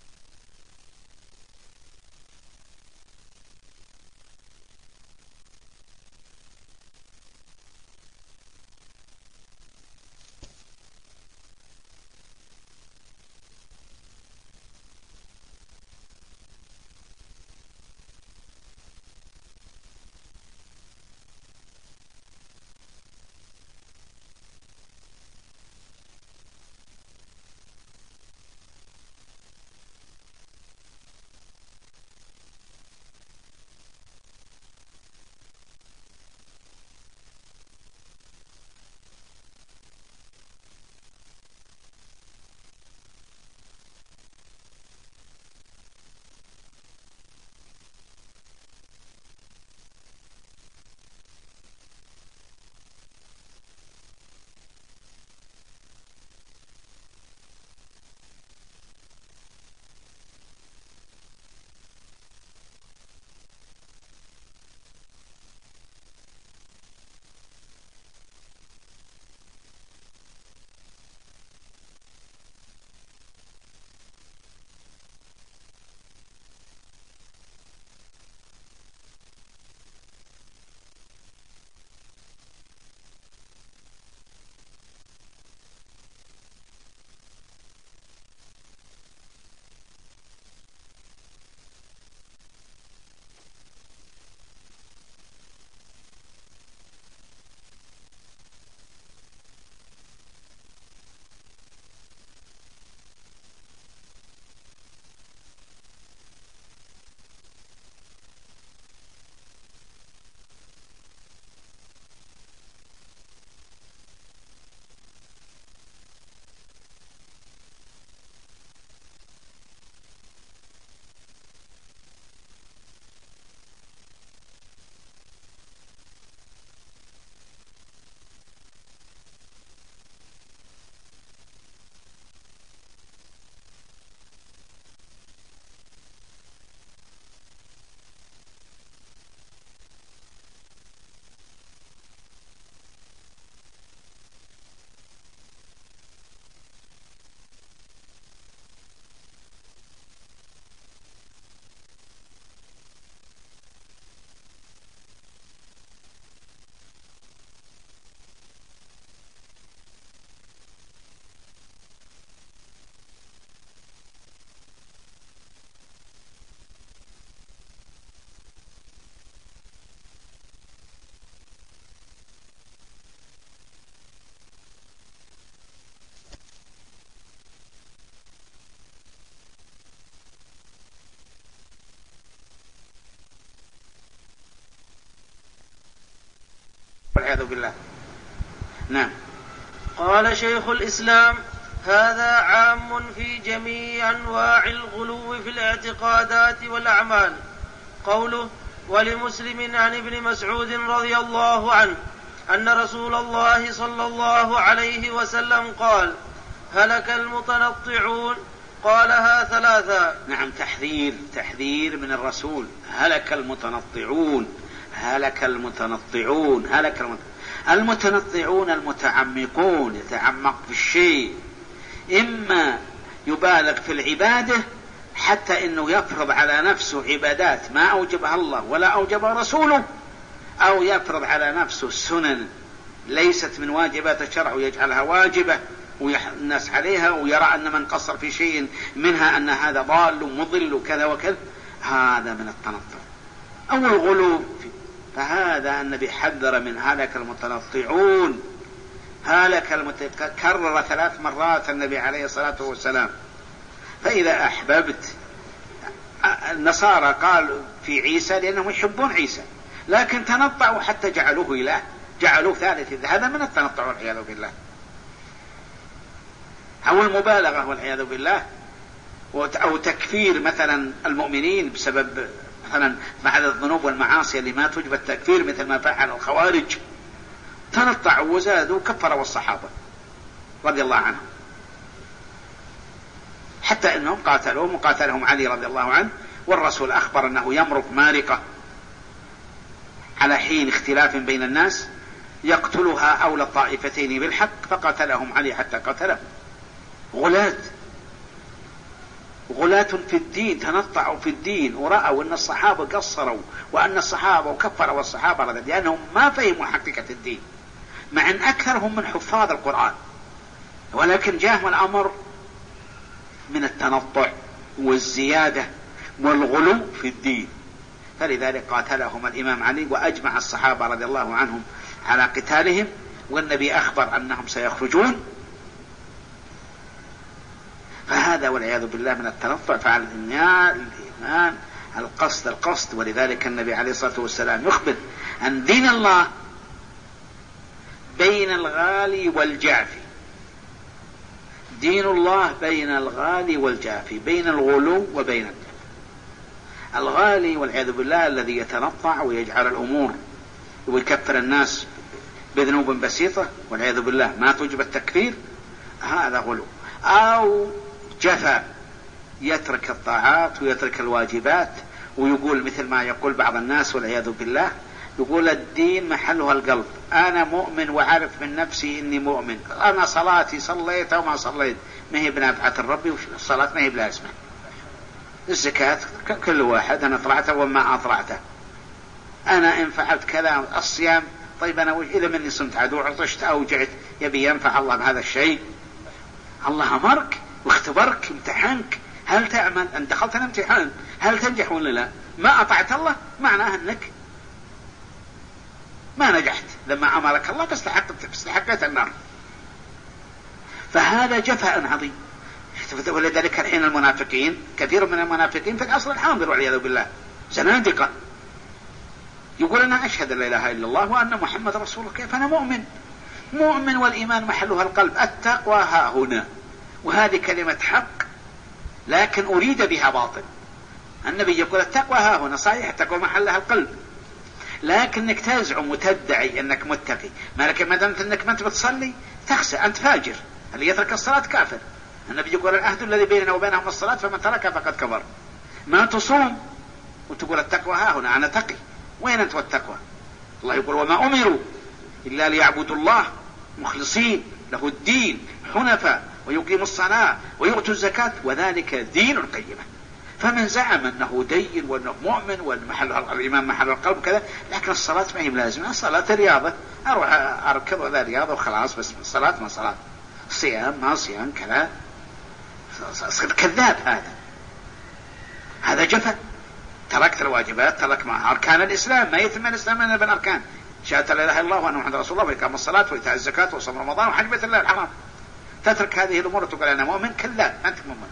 B: والعياذ بالله. نعم.
A: قال شيخ الإسلام هذا عام في جميع أنواع الغلو في الاعتقادات والأعمال، قوله: ولمسلم عن ابن مسعود رضي الله عنه أن رسول الله صلى الله عليه وسلم قال: هلك المتنطعون، قالها ثلاثا.
B: نعم، تحذير تحذير من الرسول. هلك المتنطعون، هلك المتنطعون، هلك المتنطعون. المتنطعون المتعمقون، يتعمق في الشيء، إما يبالغ في العبادة حتى إنه يفرض على نفسه عبادات ما أوجبها الله ولا أوجبها رسوله، أو يفرض على نفسه سنن ليست من واجبات الشرع ويجعلها واجبة والناس عليها، ويرى أن من قصر في شيء منها أن هذا ضال ومضل وكذا وكذا. هذا من التنطع أو الغلو. فهذا النبي حذر من هلك المتنطعون. هلك المتنطعون كرر ثلاث مرات النبي عليه الصلاة والسلام. فإذا أحببت، النصارى قالوا في عيسى لأنهم يحبون عيسى، لكن تنطعوا حتى جعلوه إله، جعلوه ثالث. هذا من التنطع والعياذ بالله، أو المبالغة والعياذ بالله، أو تكفير مثلا المؤمنين بسبب مثلا بعد الذنوب والمعاصي اللي ما توجب التكفير، مثل ما فعل الخوارج، تنطعوا وزادوا كفروا الصحابة رضي الله عنهم، حتى أنهم قاتلوهم وقاتلهم علي رضي الله عنه، والرسول أخبر أنه يمرق مارقة على حين اختلاف بين الناس يقتلها أولى الطائفتين بالحق، فقاتلهم علي حتى قتلهم. غلاة غلاة في الدين، تنطعوا في الدين ورأوا أن الصحابة قصروا وأن الصحابة وكفروا الصحابة لأنهم ما فهموا حقيقة الدين، مع أن أكثرهم من حفاظ القرآن، ولكن جاءهم الأمر من التنطع والزيادة والغلو في الدين، فلذلك قاتلهم الإمام علي وأجمع الصحابة رضي الله عنهم على قتالهم، والنبي أخبر أنهم سيخرجون. فهذا والعياذ بالله من التنطع. فعلى الإيمان القصد القصد. ولذلك النبي عليه الصلاة والسلام يخبر أن دين الله بين الغالي والجافي، دين الله بين الغالي والجافي، بين الغلو وبين الجافي. الغالي والعياذ بالله الذي يتنطع ويجعل الأمور ويكفر الناس بذنوب بسيطة والعياذ بالله ما توجب التكفير، هذا غلو. أو جفا، يترك الطاعات ويترك الواجبات ويقول مثل ما يقول بعض الناس والعياذ بالله، يقول الدين محله القلب، أنا مؤمن وعارف من نفسي إني مؤمن، أنا صلاتي صليت أو ما صليت ما هي بنافعة الرب، والصلاة ما هي بلا اسمه. الزكاة كل واحد أنا طلعته وما أطلعته، أنا إن فعلت كذا. الصيام طيب أنا إذا مني صمت عدو عطشت أو جعت، يبي ينفع الله بهذا الشيء؟ الله أمرك واختبرك امتحانك، هل تعمل؟ أن دخلت الامتحان هل تنجح ولا لا؟ ما أطعت الله معناه أنك ما نجحت، لما أمرك الله بس استحقت النار. فهذا جفاء عظيم. ولذلك الحين المنافقين، كثير من المنافقين في الأصل الحاضر والعياذ بالله زنادقة، يقول أنا أشهد أن لا إله إلا الله وأن محمد رسول الله، كيف أنا مؤمن؟ مؤمن والإيمان محلها القلب، التقوى ها هنا، وهذه كلمة حق لكن أريد بها باطل. النبي يقول التقوى ها هنا، صحيح التقوى محلها القلب، لكنك تزعم وتدعي أنك متقي، ما لك ما دامت أنك ما أنت بتصلي تخسى، أنت فاجر، اللي يترك الصلاة كافر. النبي يقول العهد الذي بيننا وبينهم الصلاة فمن تركها فقد كفر. ما تصوم وتقول التقوى ها هنا، أنا تقي، وين أنت والتقوى؟ الله يقول وما أمروا إلا ليعبدوا الله مخلصين له الدين حنفاء ويقيموا الصلاة ويؤتوا الزكاة وذلك دين القيمة. فمن زعم أنه دين وأنه مؤمن وأن محل الإيمان محل القلب كذا، لكن الصلاة ما هي لازمة، الصلاة رياضة، أروح أركض وذا رياضة وخلاص، بس الصلاة ما صلاة، صيام ما صيام كذا، صرت كذاب. هذا هذا جفا، تركت الواجبات، ترك مع أركان الإسلام، ما يتم الإسلام إلا بالأركان، شهادة لا إله إلا الله وأن محمد رسول الله وإقام الصلاة وإيتاء الزكاة وصوم رمضان وحج بيت الله الحرام. تترك هذه الأمور وتقول أنا مؤمن، كذاب، أنت مؤمن،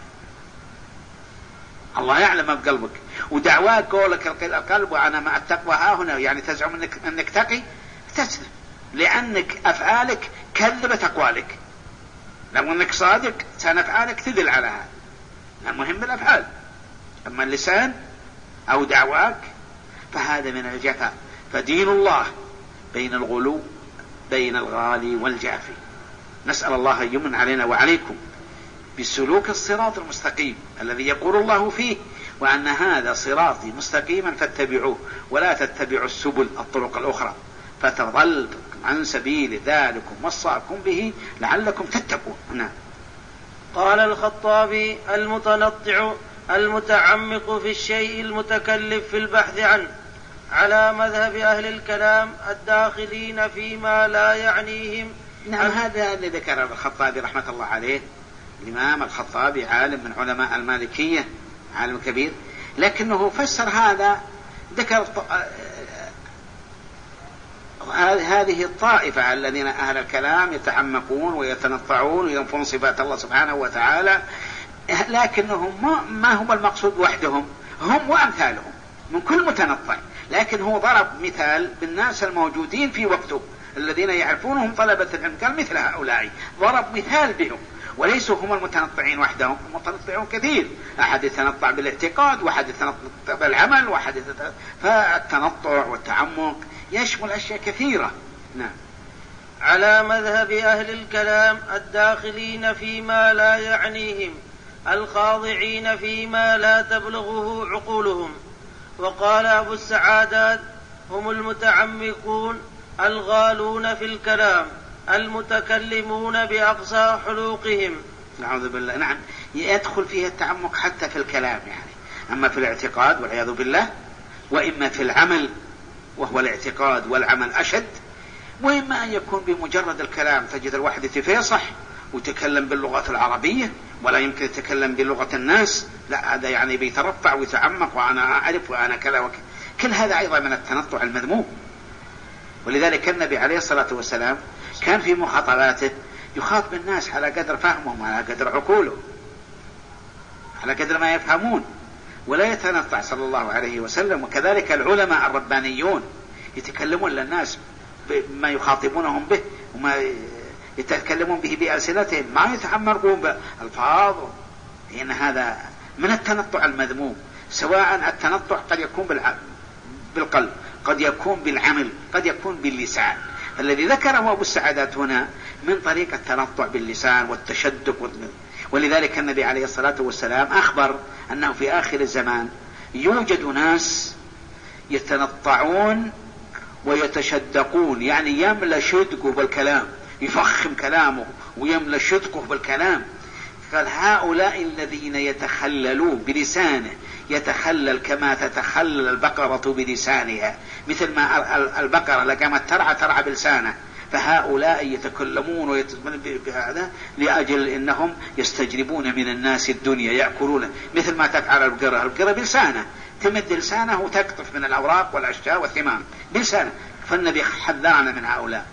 B: الله يعلم ما بقلبك. ودعواك قولك القلب وأنا مع التقوى ها هنا، يعني تزعم أنك, أنك تقي، تسلم، لأنك أفعالك كذبت أقوالك. لو أنك صادق كان أفعالك تدل على هذا. المهم بالأفعال، أما اللسان أو دعواك فهذا من الجفاء. فدين الله بين الغلو بين الغالي والجافي. نسأل الله أن يمن علينا وعليكم بسلوك الصراط المستقيم الذي يقول الله فيه: وأن هذا صراطي مستقيما فاتبعوه ولا تتبعوا السبل الطرق الأخرى فتضل عن سبيل ذلكم وصاكم به لعلكم تتقون. نعم.
A: قال الخطابي: المتنطع المتعمق في الشيء المتكلف في البحث عنه، على مذهب أهل الكلام الداخلين فيما لا يعنيهم.
B: نعم، هذا اللي ذكر الخطابي رحمة الله عليه. الإمام الخطابي عالم من علماء المالكية، عالم كبير، لكنه فسر هذا، ذكر هذه الطائفة الذين أهل الكلام يتعمقون ويتنطعون وينفون صفات الله سبحانه وتعالى، لكنهم ما هم المقصود وحدهم، هم وأمثالهم من كل متنطع. لكن هو ضرب مثال بالناس الموجودين في وقته الذين يعرفونهم طلبة العلم، قال مثل هؤلاء، ضرب مثال بهم، وليسوا هم المتنطعين وحدهم، المتنطعون كثير، أحد يتنطع بالاعتقاد وأحد يتنطع بالعمل وأحد يتنطع. فالتنطع والتعمق يشمل أشياء كثيرة. نعم.
A: على مذهب أهل الكلام الداخلين فيما لا يعنيهم الخاضعين فيما لا تبلغه عقولهم. وقال أبو السعادات: هم المتعمقون الغالون في الكلام المتكلمون بأقصى حلوقهم.
B: نعوذ بالله. نعم، يدخل فيها التعمق حتى في الكلام، يعني أما في الاعتقاد والعياذ بالله، وإما في العمل وهو الاعتقاد والعمل أشد، وإما أن يكون بمجرد الكلام. تجد الواحد يتفيصح ويتكلم باللغة العربية ولا يمكن يتكلم بلغة الناس، لا، هذا يعني بيترفع ويتعمق وأنا أعرف وأنا كذا وكذا. كل هذا أيضا من التنطع المذموم. ولذلك النبي عليه الصلاة والسلام كان في مخاطباته يخاطب الناس على قدر فهمهم، على قدر عقولهم، على قدر ما يفهمون، ولا يتنطع صلى الله عليه وسلم. وكذلك العلماء الربانيون يتكلمون للناس بما يخاطبونهم به وما يتكلمون به بألسنتهم، ما يتعمقون بألفاظ، لأن هذا من التنطع المذموم. سواء التنطع قد يكون بالقلب، قد يكون بالعمل، قد يكون باللسان. الذي ذكره أبو السعادات هنا من طريق التنطع باللسان والتشدق. ولذلك النبي عليه الصلاة والسلام أخبر أنه في آخر الزمان يوجد ناس يتنطعون ويتشدقون، يعني يملى شدقه بالكلام، يفخم كلامه ويملى شدقه بالكلام. قال: هؤلاء الذين يتخللون بلسانه، يتخلل كما تتخلل البقرة بلسانها، مثل ما البقرة لقامت ترعى ترعى بلسانه، فهؤلاء يتكلمون ويتكلمون بهذا لأجل إنهم يستجلبون من الناس الدنيا، يأكلون مثل ما تفعل البقرة. البقرة بلسانه تمد لسانه وتقطف من الأوراق والأشجار والثمار بلسانه. فالنبي حذرنا من هؤلاء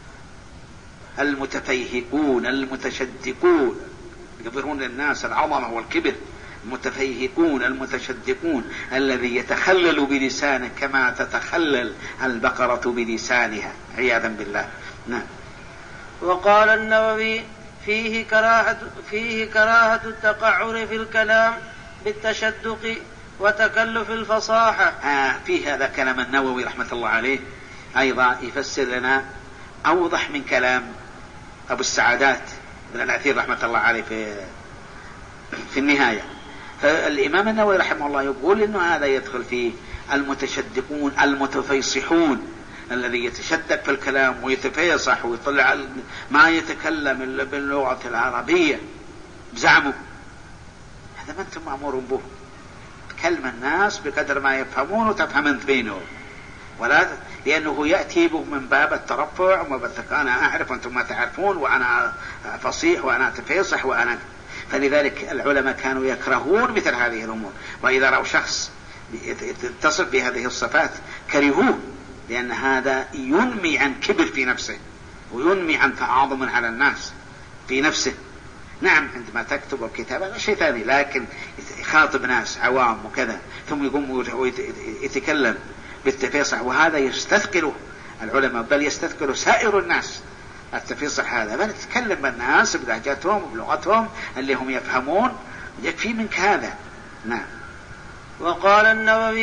B: المتفيهقون المتشدقون، يظهرون للناس العظمة والكبر. المتفيهقون المتشدقون الذي يتخلل بلسانه كما تتخلل البقرة بلسانها، عياذا بالله. نعم.
A: وقال النووي: فيه كراهة, فيه كراهة التقعر في الكلام بالتشدق وتكلف الفصاحة.
B: آه فيه هذا كلام النووي رحمة الله عليه أيضا يفسر لنا أوضح من كلام أبو السعادات بن الأثير رحمة الله عليه في في النهاية. فالإمام النووي رحمه الله يقول إنه هذا يدخل فيه المتشدقون المتفيصحون، الذي يتشدق في الكلام ويتفيصح ويطلع ما يتكلم إلا باللغة العربية بزعمه. هذا ما أنتم مأمورون به. تكلم الناس بقدر ما يفهمون وتفهم انت بينهم، ولا لأنه يأتي به من باب الترفع ومن باب أنا أعرف وأنتم ما تعرفون، وأنا فصيح وأنا أتفيصح وأنا. فلذلك العلماء كانوا يكرهون مثل هذه الأمور، وإذا رأوا شخص يتصف بهذه الصفات كرهوه، لأن هذا ينمي عن كبر في نفسه وينمي عن تعاظم على الناس في نفسه. نعم، عندما تكتب الكتاب هذا شيء ثاني، لكن يخاطب ناس عوام وكذا ثم يقوم ويتكلم بالتفيصح، وهذا يستثقله العلماء، بل يستثقله سائر الناس التفيصح هذا، بل تتكلم بالناس بلهجتهم وبلغتهم اللي هم يفهمون، يكفي منك هذا. نعم.
A: وقال النووي: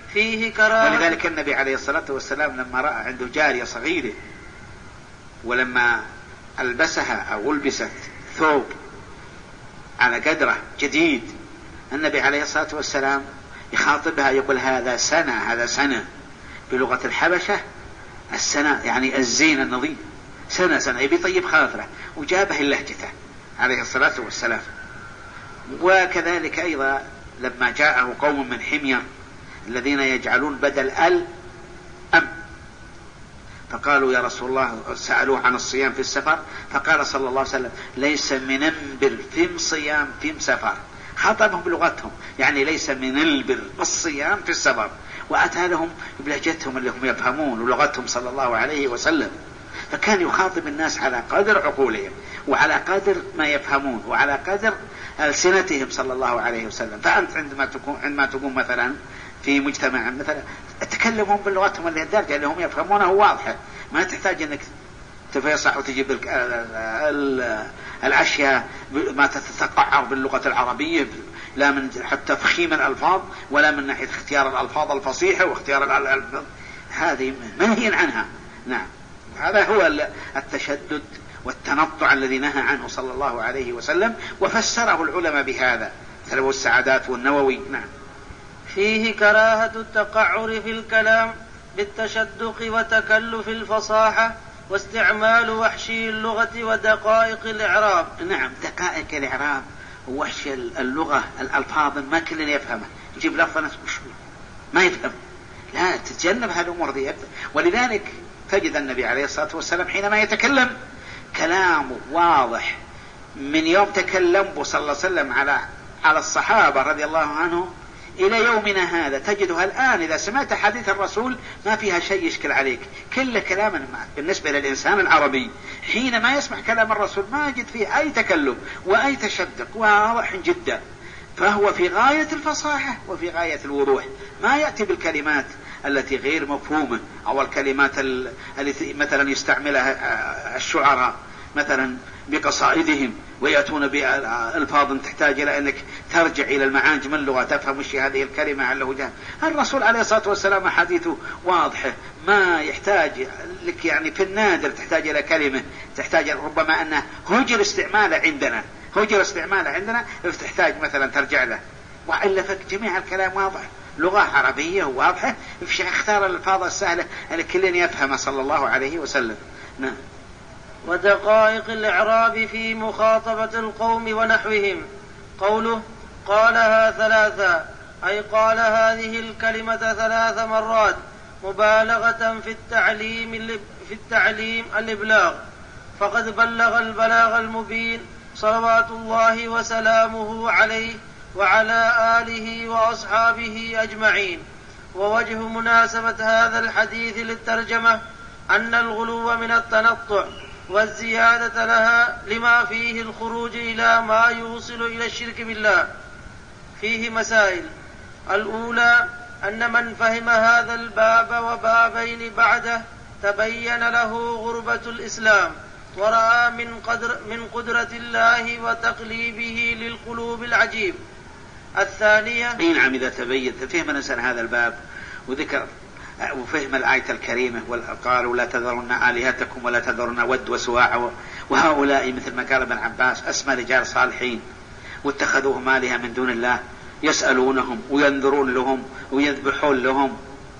A: فيه كراهة.
B: ولذلك النبي عليه الصلاة والسلام لما رأى عنده جارية صغيرة ولما ألبسها أو ألبست ثوب على قدره جديد، النبي عليه الصلاة والسلام يخاطبها يقول هذا سنة، هذا سنة بلغة الحبشة، السنة يعني الزين النظيف، سنة سنة يبي طيب خاطره، وجابه اللهجته عليه الصلاة والسلام. وكذلك أيضا لما جاءه قوم من حمير الذين يجعلون بدل ال أم، فقالوا يا رسول الله، سألوه عن الصيام في السفر، فقال صلى الله عليه وسلم ليس من البر فيم صيام فيم سفر، خاطبهم بلغتهم، يعني ليس من البر الصيام في السفر، وأتى لهم بلهجتهم اللي هم يفهمون ولغتهم صلى الله عليه وسلم. فكان يخاطب الناس على قدر عقولهم وعلى قدر ما يفهمون وعلى قدر ألسنتهم صلى الله عليه وسلم. فأنت عندما تكون عندما تكون مثلا في مجتمع مثلا تكلمهم بلغتهم اللي الدرجة اللي هم يفهمونها واضحة، ما تحتاج انك تفيصح وتجيب الأشياء ما تتقعر باللغة العربية، لا من حتى تفخيم الألفاظ ولا من ناحية اختيار الألفاظ الفصيحة واختيار الألفاظ هذه منهي عنها. نعم، هذا هو التشدد والتنطع الذي نهى عنه صلى الله عليه وسلم، وفسره العلماء بهذا مثل السعادات والنووي. نعم.
A: فيه كراهة التقعر في الكلام بالتشدق وتكلف الفصاحة واستعمال وحشي اللغة ودقائق الإعراب.
B: نعم، دقائق الإعراب ووحشي اللغة، الألفاظ ما كل يفهمه، يجيب لفظ ما يفهم، لا تتجنب هالأمور دي. ولذلك تجد النبي عليه الصلاة والسلام حينما يتكلم كلامه واضح، من يوم تكلم صلى الله عليه وسلم على على الصحابة رضي الله عنهم إلى يومنا هذا، تجدها الآن إذا سمعت حديث الرسول ما فيها شيء يشكل عليك، كل كلام بالنسبة للإنسان العربي حينما يسمع كلام الرسول ما يجد فيه أي تكلم وأي تشدق، واضح جدا، فهو في غاية الفصاحة وفي غاية الوضوح، ما يأتي بالكلمات التي غير مفهومة أو الكلمات التي مثلا يستعملها الشعراء مثلا بقصائدهم ويأتون بألفاظ تحتاج إلى أنك ترجع إلى المعاجم اللغة تفهم وش هذه الكلمة على وجهها. الرسول عليه الصلاة والسلام حديثه واضحة، ما يحتاج لك يعني في النادر تحتاج إلى كلمة تحتاج ربما أنه هجر استعماله عندنا هجر استعماله عندنا تحتاج مثلا ترجع له، وإلا فجميع الكلام واضح، لغة عربية واضحة، اختار الألفاظ السهلة اللي كلنا يفهمها صلى الله عليه وسلم. نعم.
A: ودقائق الإعراب في مخاطبة القوم ونحوهم. قوله قالها ثلاثا أي قال هذه الكلمة ثلاث مرات مبالغة في التعليم في التعليم الإبلاغ، فقد بلغ البلاغ المبين صلوات الله وسلامه عليه وعلى آله وأصحابه أجمعين. ووجه مناسبة هذا الحديث للترجمة أن الغلو من التنطع والزيادة لها لما فيه الخروج إلى ما يوصل إلى الشرك بالله. فيه مسائل: الأولى أن من فهم هذا الباب وبابين بعده تبين له غربة الإسلام ورأى من, قدر من قدرة الله وتقليبه للقلوب العجيب. الثانية
B: أي نعم، إذا تبين فهم الإنسان هذا الباب وذكر وفهم الآية الكريمة وقالوا لا تذرن آلهتكم ولا تذرن ود وسواع، وهؤلاء مثل ما قال ابن عباس أسمى رجال صالحين واتخذوهم آلهة من دون الله، يسألونهم وينذرون لهم ويذبحون لهم،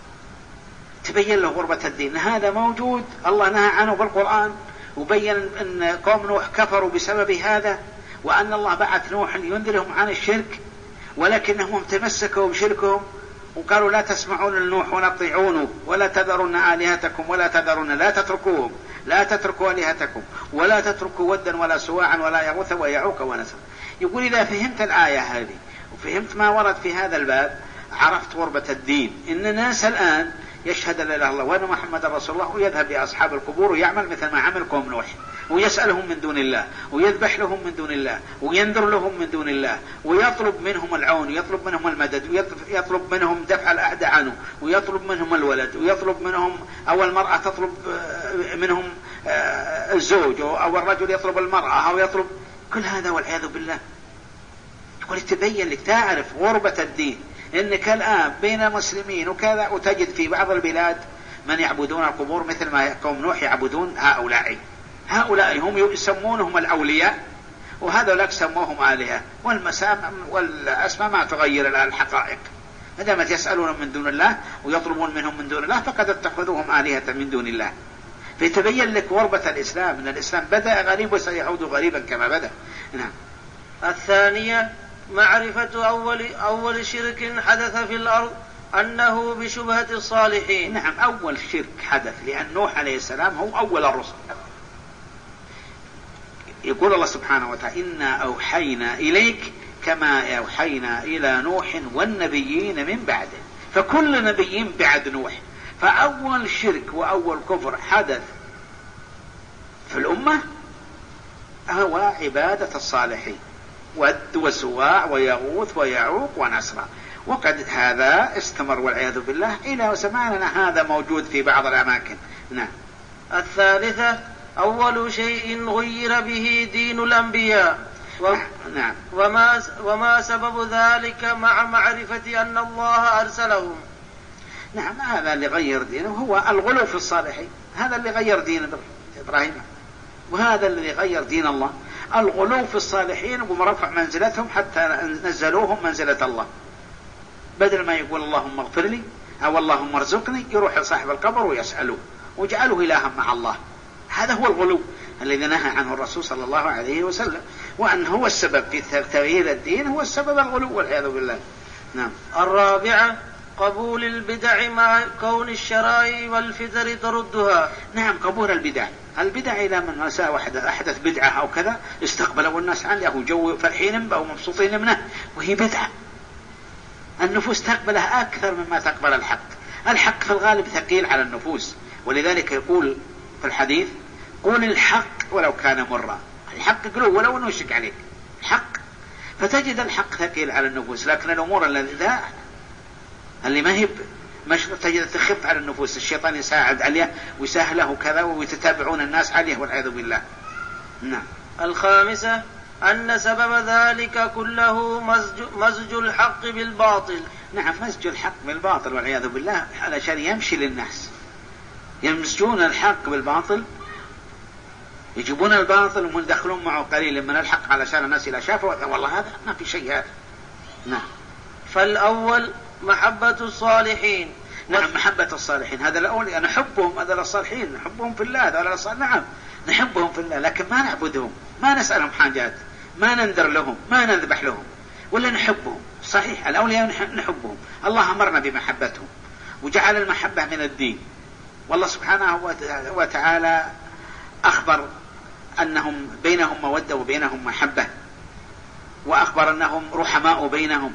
B: تبين له غربة الدين. هذا موجود، الله نهى عنه بالقرآن وبين أن قوم نوح كفروا بسبب هذا، وأن الله بعث نوح ينذرهم عن الشرك، ولكنهم تمسكوا بشركهم وقالوا لا تسمعون لنوح ولا تطيعونه ولا تذرون آلهتكم ولا تذرون، لا تتركوهم، لا تتركوا آلهتكم ولا تتركوا ودا ولا سواعا ولا يغوث ويعوق ونسر. يقول إذا فهمت الآية هذه وفهمت ما ورد في هذا الباب عرفت غربة الدين. إن الناس الآن يشهد لا إله إلا الله وأن محمد رسول الله ويذهب لأصحاب القبور ويعمل مثل ما عمل قوم نوح، ويسألهم من دون الله ويذبح لهم من دون الله وينذر لهم من دون الله ويطلب منهم العون ويطلب منهم المدد ويطلب منهم دفع الأعداء عنه ويطلب منهم الولد ويطلب منهم أو المرأة تطلب منهم الزوج أو الرجل يطلب المرأة أو يطلب كل هذا والعياذ بالله. تقول تبين لك تعرف غربة الدين، إنك الآن بين مسلمين وكذا، وتجد في بعض البلاد من يعبدون القبور مثل ما قوم نوح يعبدون هؤلاء هؤلاء هم يسمونهم الأولياء، وهذولاك سموهم آلهة، والأسماء ما تغير الآن الحقائق. عندما يسألون من دون الله ويطلبون منهم من دون الله فقد اتخذوهم آلهة من دون الله. فيتبين لك غربة الإسلام، أن الإسلام بدأ غريب وسيعود غريبا كما بدأ. نعم.
A: الثانية معرفة أول, أول شرك حدث في الأرض أنه بشبهة الصالحين.
B: نعم، أول شرك حدث، لأن نوح عليه السلام هو أول الرسل. يقول الله سبحانه وتعالى: إنا أوحينا إليك كما أوحينا إلى نوح والنبيين من بعده. فكل نبي بعد نوح. فأول شرك وأول كفر حدث في الأمة هو عبادة الصالحين، ود وسواع ويغوث ويعوق ونسرا، وقد هذا استمر والعياذ بالله إلى زماننا هذا موجود في بعض الأماكن. نعم.
A: الثالثة أول شيء غير به دين الأنبياء. و...
B: نعم.
A: وما... وما سبب ذلك مع معرفة أن الله أرسلهم.
B: نعم، هذا اللي غير دينه هو الغلو في الصالحين، هذا اللي غير دين إبراهيم، وهذا اللي غير دين الله، الغلو في الصالحين ومرفع منزلتهم حتى نزلوهم منزلة الله. بدل ما يقول اللهم اغفر لي أو اللهم ارزقني، يروح لصاحب القبر ويسأله وجعله إلها مع الله. هذا هو الغلو الذي نهى عنه الرسول صلى الله عليه وسلم، وأن هو السبب في تغيير الدين، هو السبب الغلو والعياذ بالله. نعم.
A: الرابعة قبول البدع مع كون الشرائع والفطر تردها.
B: نعم، قبول البدع. البدع إلى من مساء واحد أحدث بدعة أو كذا استقبلوا الناس عنه جو فرحين بها ومبسوطين منه، وهي بدعة. النفوس تقبلها أكثر مما تقبل الحق. الحق في الغالب ثقيل على النفوس، ولذلك يقول في الحديث: قول الحق ولو كان مرا. الحق قلوه ولو أنه يشك عليك الحق. فتجد الحق ثقيل على النفوس، لكن الأمور الذي ذا اللي ما هي مش تجد تخف على النفوس، الشيطان يساعد عليه ويسهله كذا ويتتابعون الناس عليه والعياذ بالله. نعم.
A: الخامسة أن سبب ذلك كله مزج, مزج الحق بالباطل.
B: نعم، مزج الحق بالباطل والعياذ بالله، علشان يمشي للناس. يمزجون الحق بالباطل، يجيبون الباطل ويدخلون معه قليل من الحق علشان الناس إذا شافوا والله هذا ما في شيء هذا. نعم.
A: فالأول محبة الصالحين.
B: نعم، محبة الصالحين، هذا الأول نحبهم، هذا الصالحين نحبهم في الله، هذا الصالحين نعم نحبهم في الله، لكن ما نعبدهم، ما نسألهم حاجات، ما ننذر لهم، ما نذبح لهم، ولا نحبهم. صحيح الأولياء نحبهم، الله أمرنا بمحبتهم وجعل المحبة من الدين. والله سبحانه وتعالى أخبر أنهم بينهم مودة وبينهم محبة، وأخبر أنهم رحماء بينهم.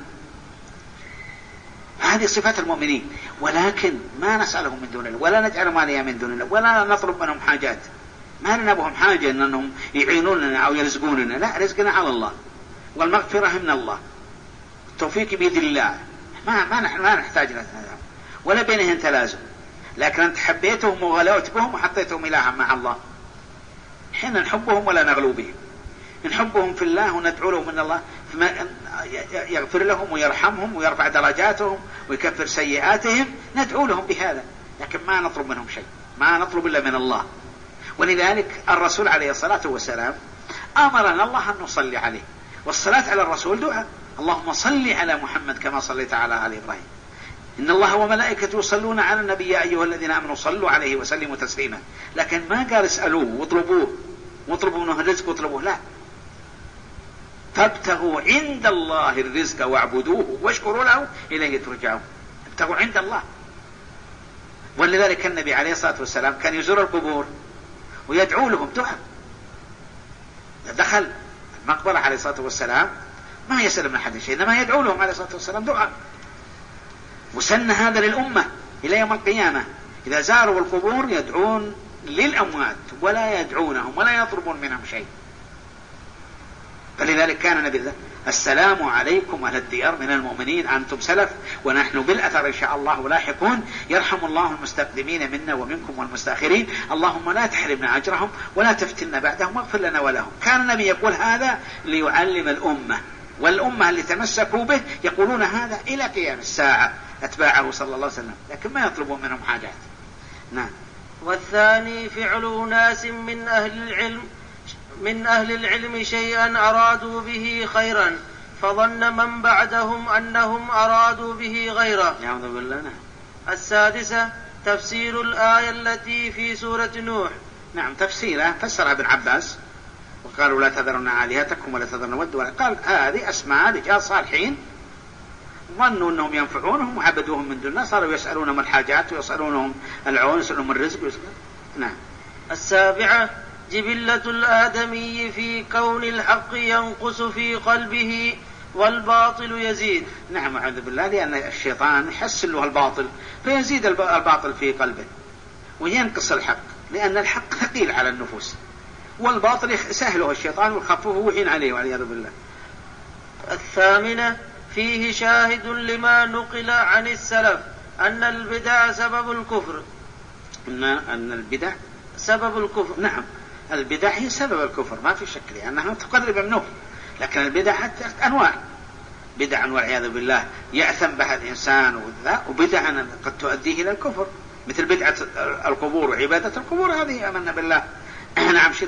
B: هذه صفات المؤمنين، ولكن ما نسألهم من دون الله، ولا نجعل ماليا من دون الله، ولا نطلب منهم حاجات. ما نبهم حاجة أنهم يعينوننا أو يرزقوننا، لا، رزقنا على الله، والمغفرة من الله، التوفيق بيد الله. ما ما ما نحتاج لها، ولا بينهم تلازم. لكن أنت حبيتهم وغلوت بهم وحطيتهم إلها مع الله. حين نحبهم ولا نغلو بهم، نحبهم في الله وندعو لهم من الله يغفر لهم ويرحمهم ويرفع درجاتهم ويكفر سيئاتهم، ندعو لهم بهذا، لكن ما نطلب منهم شيء، ما نطلب إلا من الله. ولذلك الرسول عليه الصلاة والسلام أمرنا الله أن نصلي عليه، والصلاة على الرسول دعاء. اللهم صل على محمد كما صليت على آل إبراهيم. إن الله وملائكته يصلون على النبي يا أيها الذين آمنوا صلوا عليه وسلموا تسليما. لكن ما قال اسألوه واطلبوه واطلبوا منه الرزق واطلبوه، لا، فابتغوا عند الله الرزق واعبدوه واشكروا له إليه ترجعون. ابتغوا عند الله. ولذلك النبي عليه الصلاة والسلام كان يزور القبور ويدعو لهم دعاء. دخل المقبرة عليه الصلاة والسلام ما يسأل من أحد شيء، إنما يدعو لهم عليه الصلاة والسلام دعاء. وسن هذا للأمة إلى يوم القيامة، إذا زاروا القبور يدعون للأموات ولا يدعونهم ولا يطلبون منهم شيء. فلذلك كان النبي السلام عليكم أهل الديار من المؤمنين أنتم سلف ونحن بالأثر إن شاء الله لاحقون، يرحم الله المستقدمين منا ومنكم والمستأخرين، اللهم لا تحرمنا أجرهم ولا تفتنا بعدهم واغفر لنا ولهم. كان النبي يقول هذا ليعلم الأمة والأمة اللي تمسكوا به يقولون هذا إلى قيام الساعة أتباعه صلى الله عليه وسلم، لكن ما يطلبون منهم حاجات. نعم.
A: والثاني فعل ناس من أهل العلم من أهل العلم شيئا أرادوا به خيرا فظن من بعدهم أنهم أرادوا به غيره.
B: نعوذ بالله. نعم.
A: السادسة تفسير الآية التي في سورة نوح.
B: نعم تفسيرها فسرها ابن عباس وقالوا لا تذرن آلهتكم ولا تذرن ود ولا، قال هذه أسماء رجال صالحين ظنوا أنهم ينفعونهم وعبدوهم من دون الله، صاروا يسألونهم الحاجات ويسألونهم العون ويسألونهم الرزق ويسألون. نعم.
A: السابعة جبلة الآدمي في كون الحق ينقص في قلبه والباطل يزيد.
B: نعم أعوذ بالله، لأن الشيطان يحسن له الباطل فيزيد الباطل في قلبه وينقص الحق، لأن الحق ثقيل على النفوس والباطل يسهله الشيطان ويخففه ويعين عليه والعياذ بالله.
A: الثامنة فيه شاهد لما نقل عن السلف أن البدع سبب الكفر.
B: أن أن البدع
A: سبب الكفر.
B: نعم البدع هي سبب الكفر ما في شك، لأنها تقرب منه، لكن البدع أنواع، بدعا والعياذ بالله يأثم بها الإنسان وبدعا قد تؤديه إلى الكفر، مثل بدعة القبور وعبادة القبور هذه آمنا بالله. نعم شرك.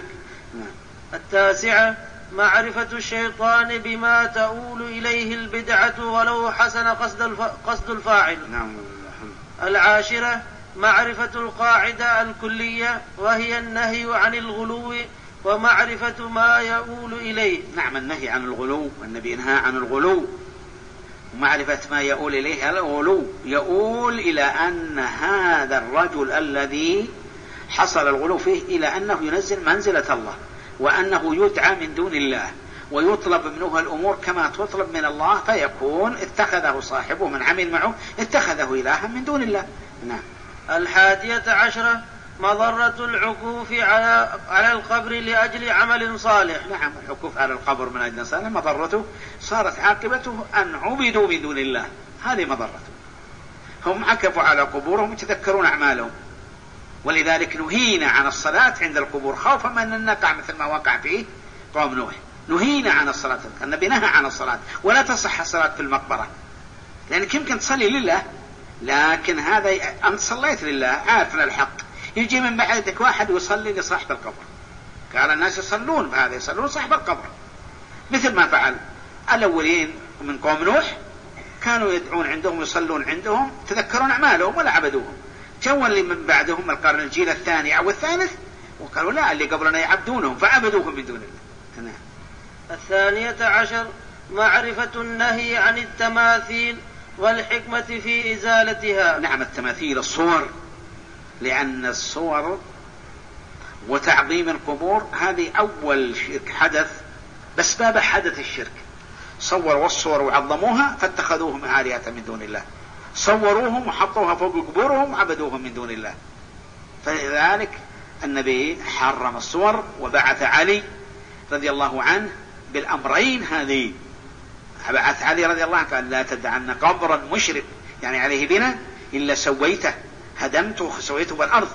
A: التاسعة معرفة الشيطان بما تؤول إليه البدعة ولو حسن قصد الفاعل.
B: نعم.
A: العاشرة معرفة القاعدة الكلية وهي النهي عن الغلو ومعرفة ما يؤول إليه.
B: نعم النهي عن الغلو، والنبي نهى عن الغلو، ومعرفة ما يؤول إليه الغلو يؤول إلى أن هذا الرجل الذي حصل الغلو فيه إلى أنه ينزل منزلة الله، وأنه يدعى من دون الله ويطلب منه الأمور كما تطلب من الله، فيكون اتخذه صاحبه من عمل معه اتخذه إلها من دون الله. نعم.
A: الحادية عشرة مضرة العكوف على على القبر لأجل عمل صالح.
B: نعم العكوف على القبر من أجل صالح مضرته صارت عاقبته أن عبدوا من دون الله، هذه مضرته، هم عكفوا على قبورهم يتذكرون أعمالهم، ولذلك نهينا عن الصلاة عند القبور خوفا من أن نقع مثل ما وقع فيه قوم نوح، نهينا عن الصلاة، النبي نهى عن الصلاة ولا تصح الصلاة في المقبرة، لأنك يمكن تصلي لله لكن هذا أنت صليت لله عارفنا الحق، يجي من بعدك واحد ويصلي لصاحب القبر، قال الناس يصلون بهذا يصلون صاحب القبر، مثل ما فعل الأولين من قوم نوح كانوا يدعون عندهم يصلون عندهم تذكرون أعمالهم ولا عبدوهم، جو اللي من بعدهم القرن الجيل الثاني أو الثالث وقالوا لا اللي قبلنا يعبدونهم فعبدوهم من دون الله.
A: الثانية عشر معرفة النهي عن التماثيل والحكمة في إزالتها.
B: نعم التماثيل الصور، لأن الصور وتعظيم القبور هذه أول شرك حدث، بسبب حدث الشرك صوروا الصور وعظموها فاتخذوهم آلهة من دون الله، صوروهم وحطوها فوق قبورهم وعبدوهم من دون الله، فلذلك النبي حرم الصور وبعث علي رضي الله عنه بالأمرين هذه، بعث علي رضي الله عنه قال لا تدعن قبرا مشرك يعني عليه بنا إلا سويته هدمته سويته بالأرض،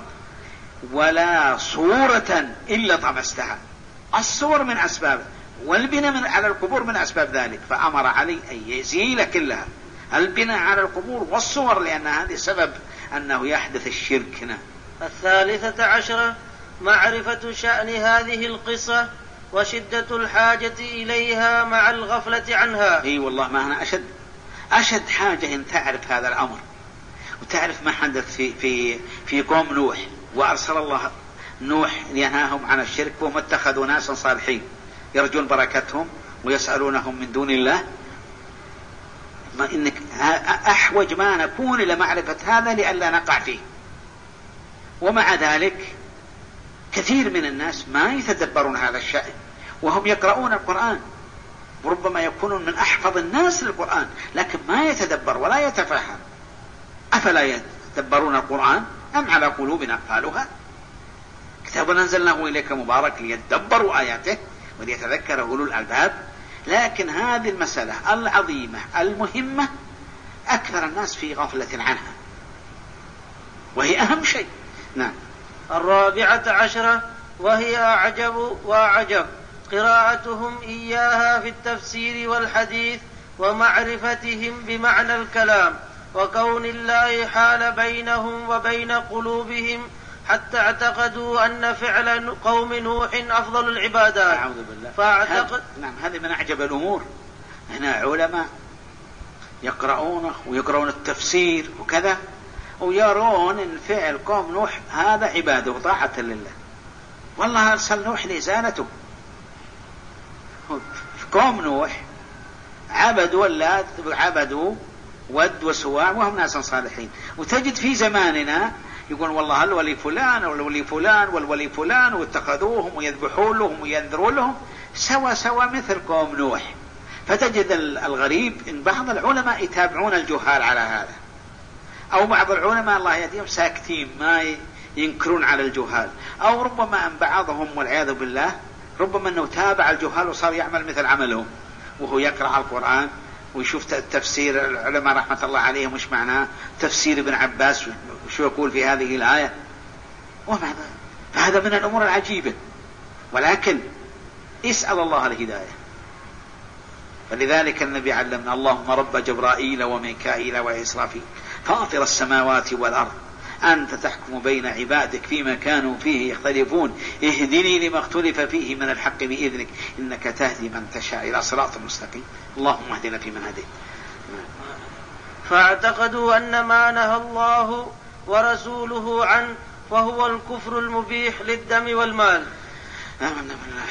B: ولا صورة إلا طمستها، الصور من أسباب والبناء من على القبور من أسباب ذلك، فأمر علي أن يزيل كلها البناء على القبور والصور لأن هذه سبب أنه يحدث الشرك هنا.
A: الثالثة عشرة معرفة شأن هذه القصة وشدة الحاجة إليها مع الغفلة عنها.
B: اي والله ما هنا أشد أشد حاجة أن تعرف هذا الأمر وتعرف ما حدث في في في قوم نوح، وأرسل الله نوح لينهاهم عن الشرك وهم اتخذوا ناسا صالحين يرجون بركتهم ويسألونهم من دون الله، ما إنك أحوج ما نكون إلى معرفة هذا لئلا نقع فيه، ومع ذلك كثير من الناس ما يتدبرون هذا الشأن وهم يقرؤون القرآن وربما يكونون من أحفظ الناس للقرآن لكن ما يتدبر ولا يتفهم، أفلا يتدبرون القرآن أم على قلوب أقفالها؟ كتاب أنزلناه إليك مبارك ليتدبروا آياته وليتذكر أولو الألباب، لكن هذه المسألة العظيمة المهمة أكثر الناس في غفلة عنها وهي أهم شيء. نعم.
A: الرابعة عشرة وهي أعجب وأعجب قراءتهم إياها في التفسير والحديث ومعرفتهم بمعنى الكلام، وكون الله حال بينهم وبين قلوبهم حتى اعتقدوا أن فعل قوم نوح أفضل العبادات.
B: أعوذ بالله.
A: فاعتقد
B: نعم هذه من أعجب الأمور. هنا علماء يقرؤونه ويقرؤون التفسير وكذا ويرون أن فعل قوم نوح هذا عبادة وطاعة لله. والله أرسل نوح لإزالته. قوم نوح عبدوا اللات عبدوا ود وسواع وهم ناس صالحين. وتجد في زماننا يقول والله الولي فلان والولي فلان والولي فلان واتخذوهم ويذبحون لهم وينذرون لهم سوا سوا مثل قوم نوح. فتجد الغريب ان بعض العلماء يتابعون الجهال على هذا، او بعض العلماء الله يهديهم ساكتين ما ينكرون على الجهال، او ربما ان بعضهم والعياذ بالله ربما انه تابع الجهال وصار يعمل مثل عملهم وهو يقرأ القرآن ويشوف التفسير العلماء رحمة الله عليهم وش معناه تفسير ابن عباس وشو يقول في هذه الآية. فهذا من الأمور العجيبة، ولكن اسأل الله الهداية. فلذلك النبي علمنا اللهم رب جبرائيل وميكائيل وإسرافيل فاطر السماوات والأرض أنت تحكم بين عبادك فيما كانوا فيه يختلفون اهدني لما اختلف فيه من الحق بإذنك إنك تهدي من تشاء إلى صراط مستقيم اللهم اهدنا فيمن هديت.
A: فاعتقدوا أن ما نهى الله ورسوله عنه وهو الكفر المبيح للدم والمال.
B: آمنا بالله.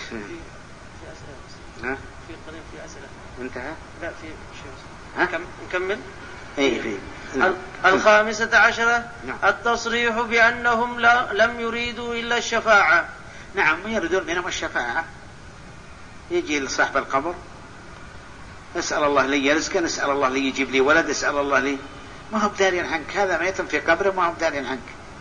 A: في قليل في أسئلة
B: انتهى؟
A: لا في شيء نكمل.
B: اي في
A: الخامسة عشرة التصريح بأنهم لم يريدوا إلا الشفاعة.
B: نعم يريدون منهم الشفاعة. يجي لصاحب القبر نسأل الله لي رزقا نسأل الله لي يجيب لي ولد نسأل الله لي، ما هو بداري عنك هذا ميت في قبره ما هو بداري عنك.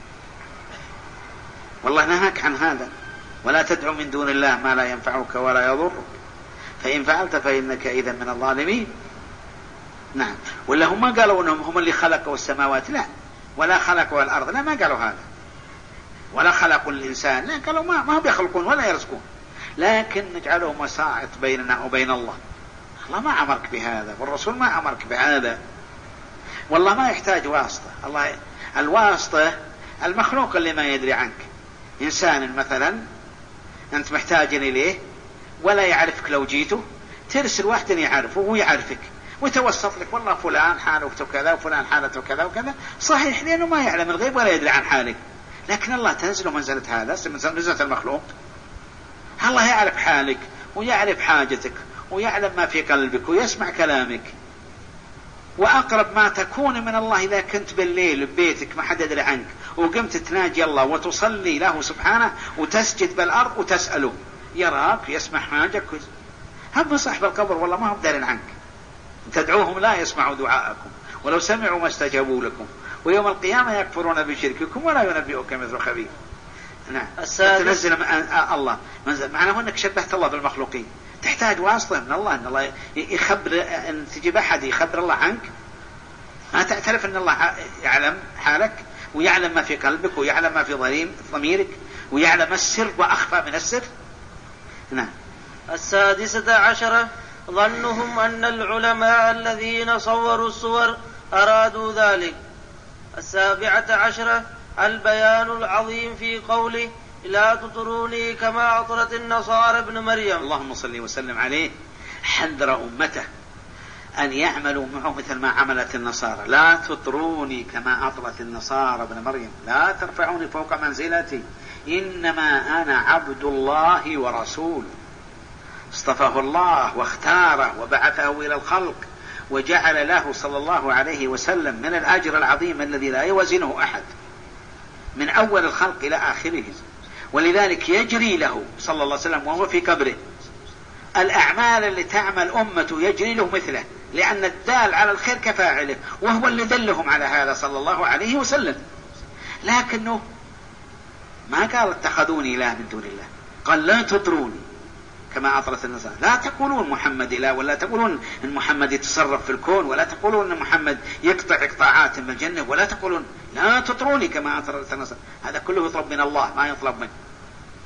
B: والله نهاك عن هذا ولا تدعو من دون الله ما لا ينفعك ولا يضرك فإن فعلت فإنك إذا من الظالمين. نعم ولا هم ما قالوا انهم هم اللي خلقوا السماوات لا ولا خلقوا الارض لا ما قالوا هذا ولا خلقوا الانسان لا قالوا ما ما هم يخلقون ولا يرزقون، لكن نجعله مساعد بيننا وبين الله. الله ما امرك بهذا والرسول ما امرك بهذا. والله ما يحتاج واسطة. الله الواسطة المخلوق اللي ما يدري عنك. انسان مثلا انت محتاج اليه ولا يعرفك لو جيته ترسل واحد يعرفه وهو يعرفك ويتوسط لك والله فلان حالته كذا وفلان حالته كذا وكذا صحيح لأنه ما يعلم الغيب ولا يدري عن حالك، لكن الله تنزل منزلة هذا منزلة المخلوق. الله يعرف حالك ويعرف حاجتك ويعلم ما في قلبك ويسمع كلامك. وأقرب ما تكون من الله إذا كنت بالليل ببيتك ما حد يدري عنك وقمت تناجي الله وتصلي له سبحانه وتسجد بالأرض وتسأله يراك يسمع حاجك. هم صاحب القبر والله ما هم دارين عنك تدعوهم لا يسمعوا دعاءكم ولو سمعوا ما استجابوا لكم ويوم القيامة يكفرون بشرككم ولا ينبئك مثل خبير. نعم تنزل الله منزل معناه أنك شبهت الله بالمخلوقين. تحتاج واسطة من الله أن الله يخبر أن تجيب أحد يخبر الله عنك. ما تعترف أن الله يعلم حالك ويعلم ما في قلبك ويعلم ما في ضميرك ويعلم السر وأخفى من السر. نعم.
A: السادسة عشرة ظنهم أن العلماء الذين صوروا الصور أرادوا ذلك. السابعة عشرة البيان العظيم في قوله لا تطروني كما أطرت النصارى ابن مريم.
B: اللهم صل وسلم عليه. حذر أمته أن يعملوا معه مثل ما عملت النصارى. لا تطروني كما أطرت النصارى ابن مريم لا ترفعوني فوق منزلتي إنما أنا عبد الله ورسوله. اصطفاه الله واختاره وبعثه إلى الخلق وجعل له صلى الله عليه وسلم من الأجر العظيم الذي لا يوازنه أحد من أول الخلق إلى آخره. ولذلك يجري له صلى الله عليه وسلم وهو في قبره الأعمال اللي تعمل أمته يجري له مثله لأن الدال على الخير كفاعله وهو اللي دلهم على هذا صلى الله عليه وسلم. لكنه ما قال اتخذوني إله من دون الله، قال لا تطروني كما أطرت النصارى. لا تقولون محمد إله ولا تقولون أن محمد يتصرف في الكون ولا تقولون أن محمد يقطع إقطاعات من الجنة ولا تقولون لا تطروني كما أطرت النصارى. هذا كله يطلب من الله ما يطلب منه.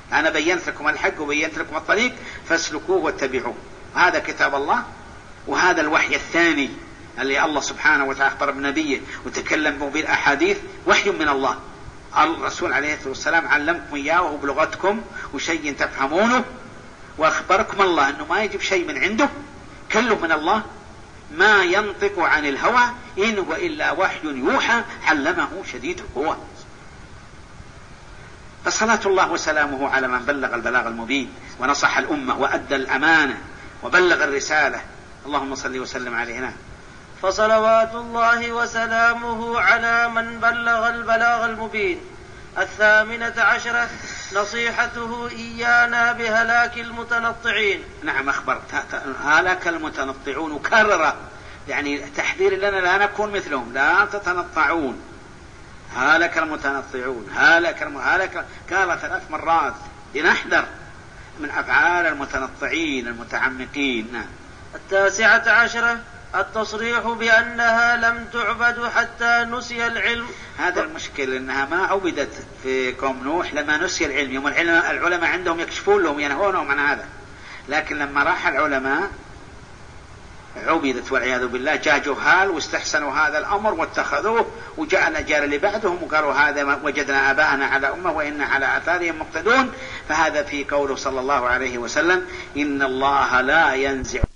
B: أنا بينت لكم الحق وبينت لكم الطريق فاسلكوه واتبعوه. هذا كتاب الله، وهذا الوحي الثاني اللي الله سبحانه وتعالى أخبر بنبيه وتكلم بالأحاديث، وحي من الله. الرسول عليه الصلاة والسلام علمكم إياه بلغتكم وشيء تفهمونه، وأخبركم الله أنه ما يجب شيء من عنده، كله من الله، ما ينطق عن الهوى إن هو إلا وحي يوحى علمه شديد القوى. فصلاة الله وسلامه على من بلغ البلاغ المبين ونصح الأمة وأدى الأمانة وبلغ الرسالة. اللهم صل وسلم عليه.
A: فصلوات الله وسلامه على من بلغ البلاغ المبين. الثامنة عشرة نصيحته إيانا بهلاك المتنطعين.
B: نعم، أخبر هلاك المتنطعون وكرر، يعني تحذير لنا لا نكون مثلهم، لا تتنطعون. هلك المتنطعون، هلك الم... هلك قال ثلاث مرات لنحذر من أفعال المتنطعين المتعمقين. نعم.
A: التاسعة عشرة التصريح بأنها لم تعبد حتى نسي العلم.
B: هذا المشكل أنها ما عبدت في قوم نوح لما نسي العلم. يوم العلماء عندهم يكشفون لهم ينهونهم عن هذا، لكن لما راح العلماء عبدت والعياذ بالله. جاء جهال واستحسنوا هذا الأمر واتخذوه، وجاء الأجيال اللي بعدهم وقالوا هذا وجدنا آباءنا على أمة وإن على آثارهم مقتدون. فهذا في قوله صلى الله عليه وسلم إن الله لا ينزع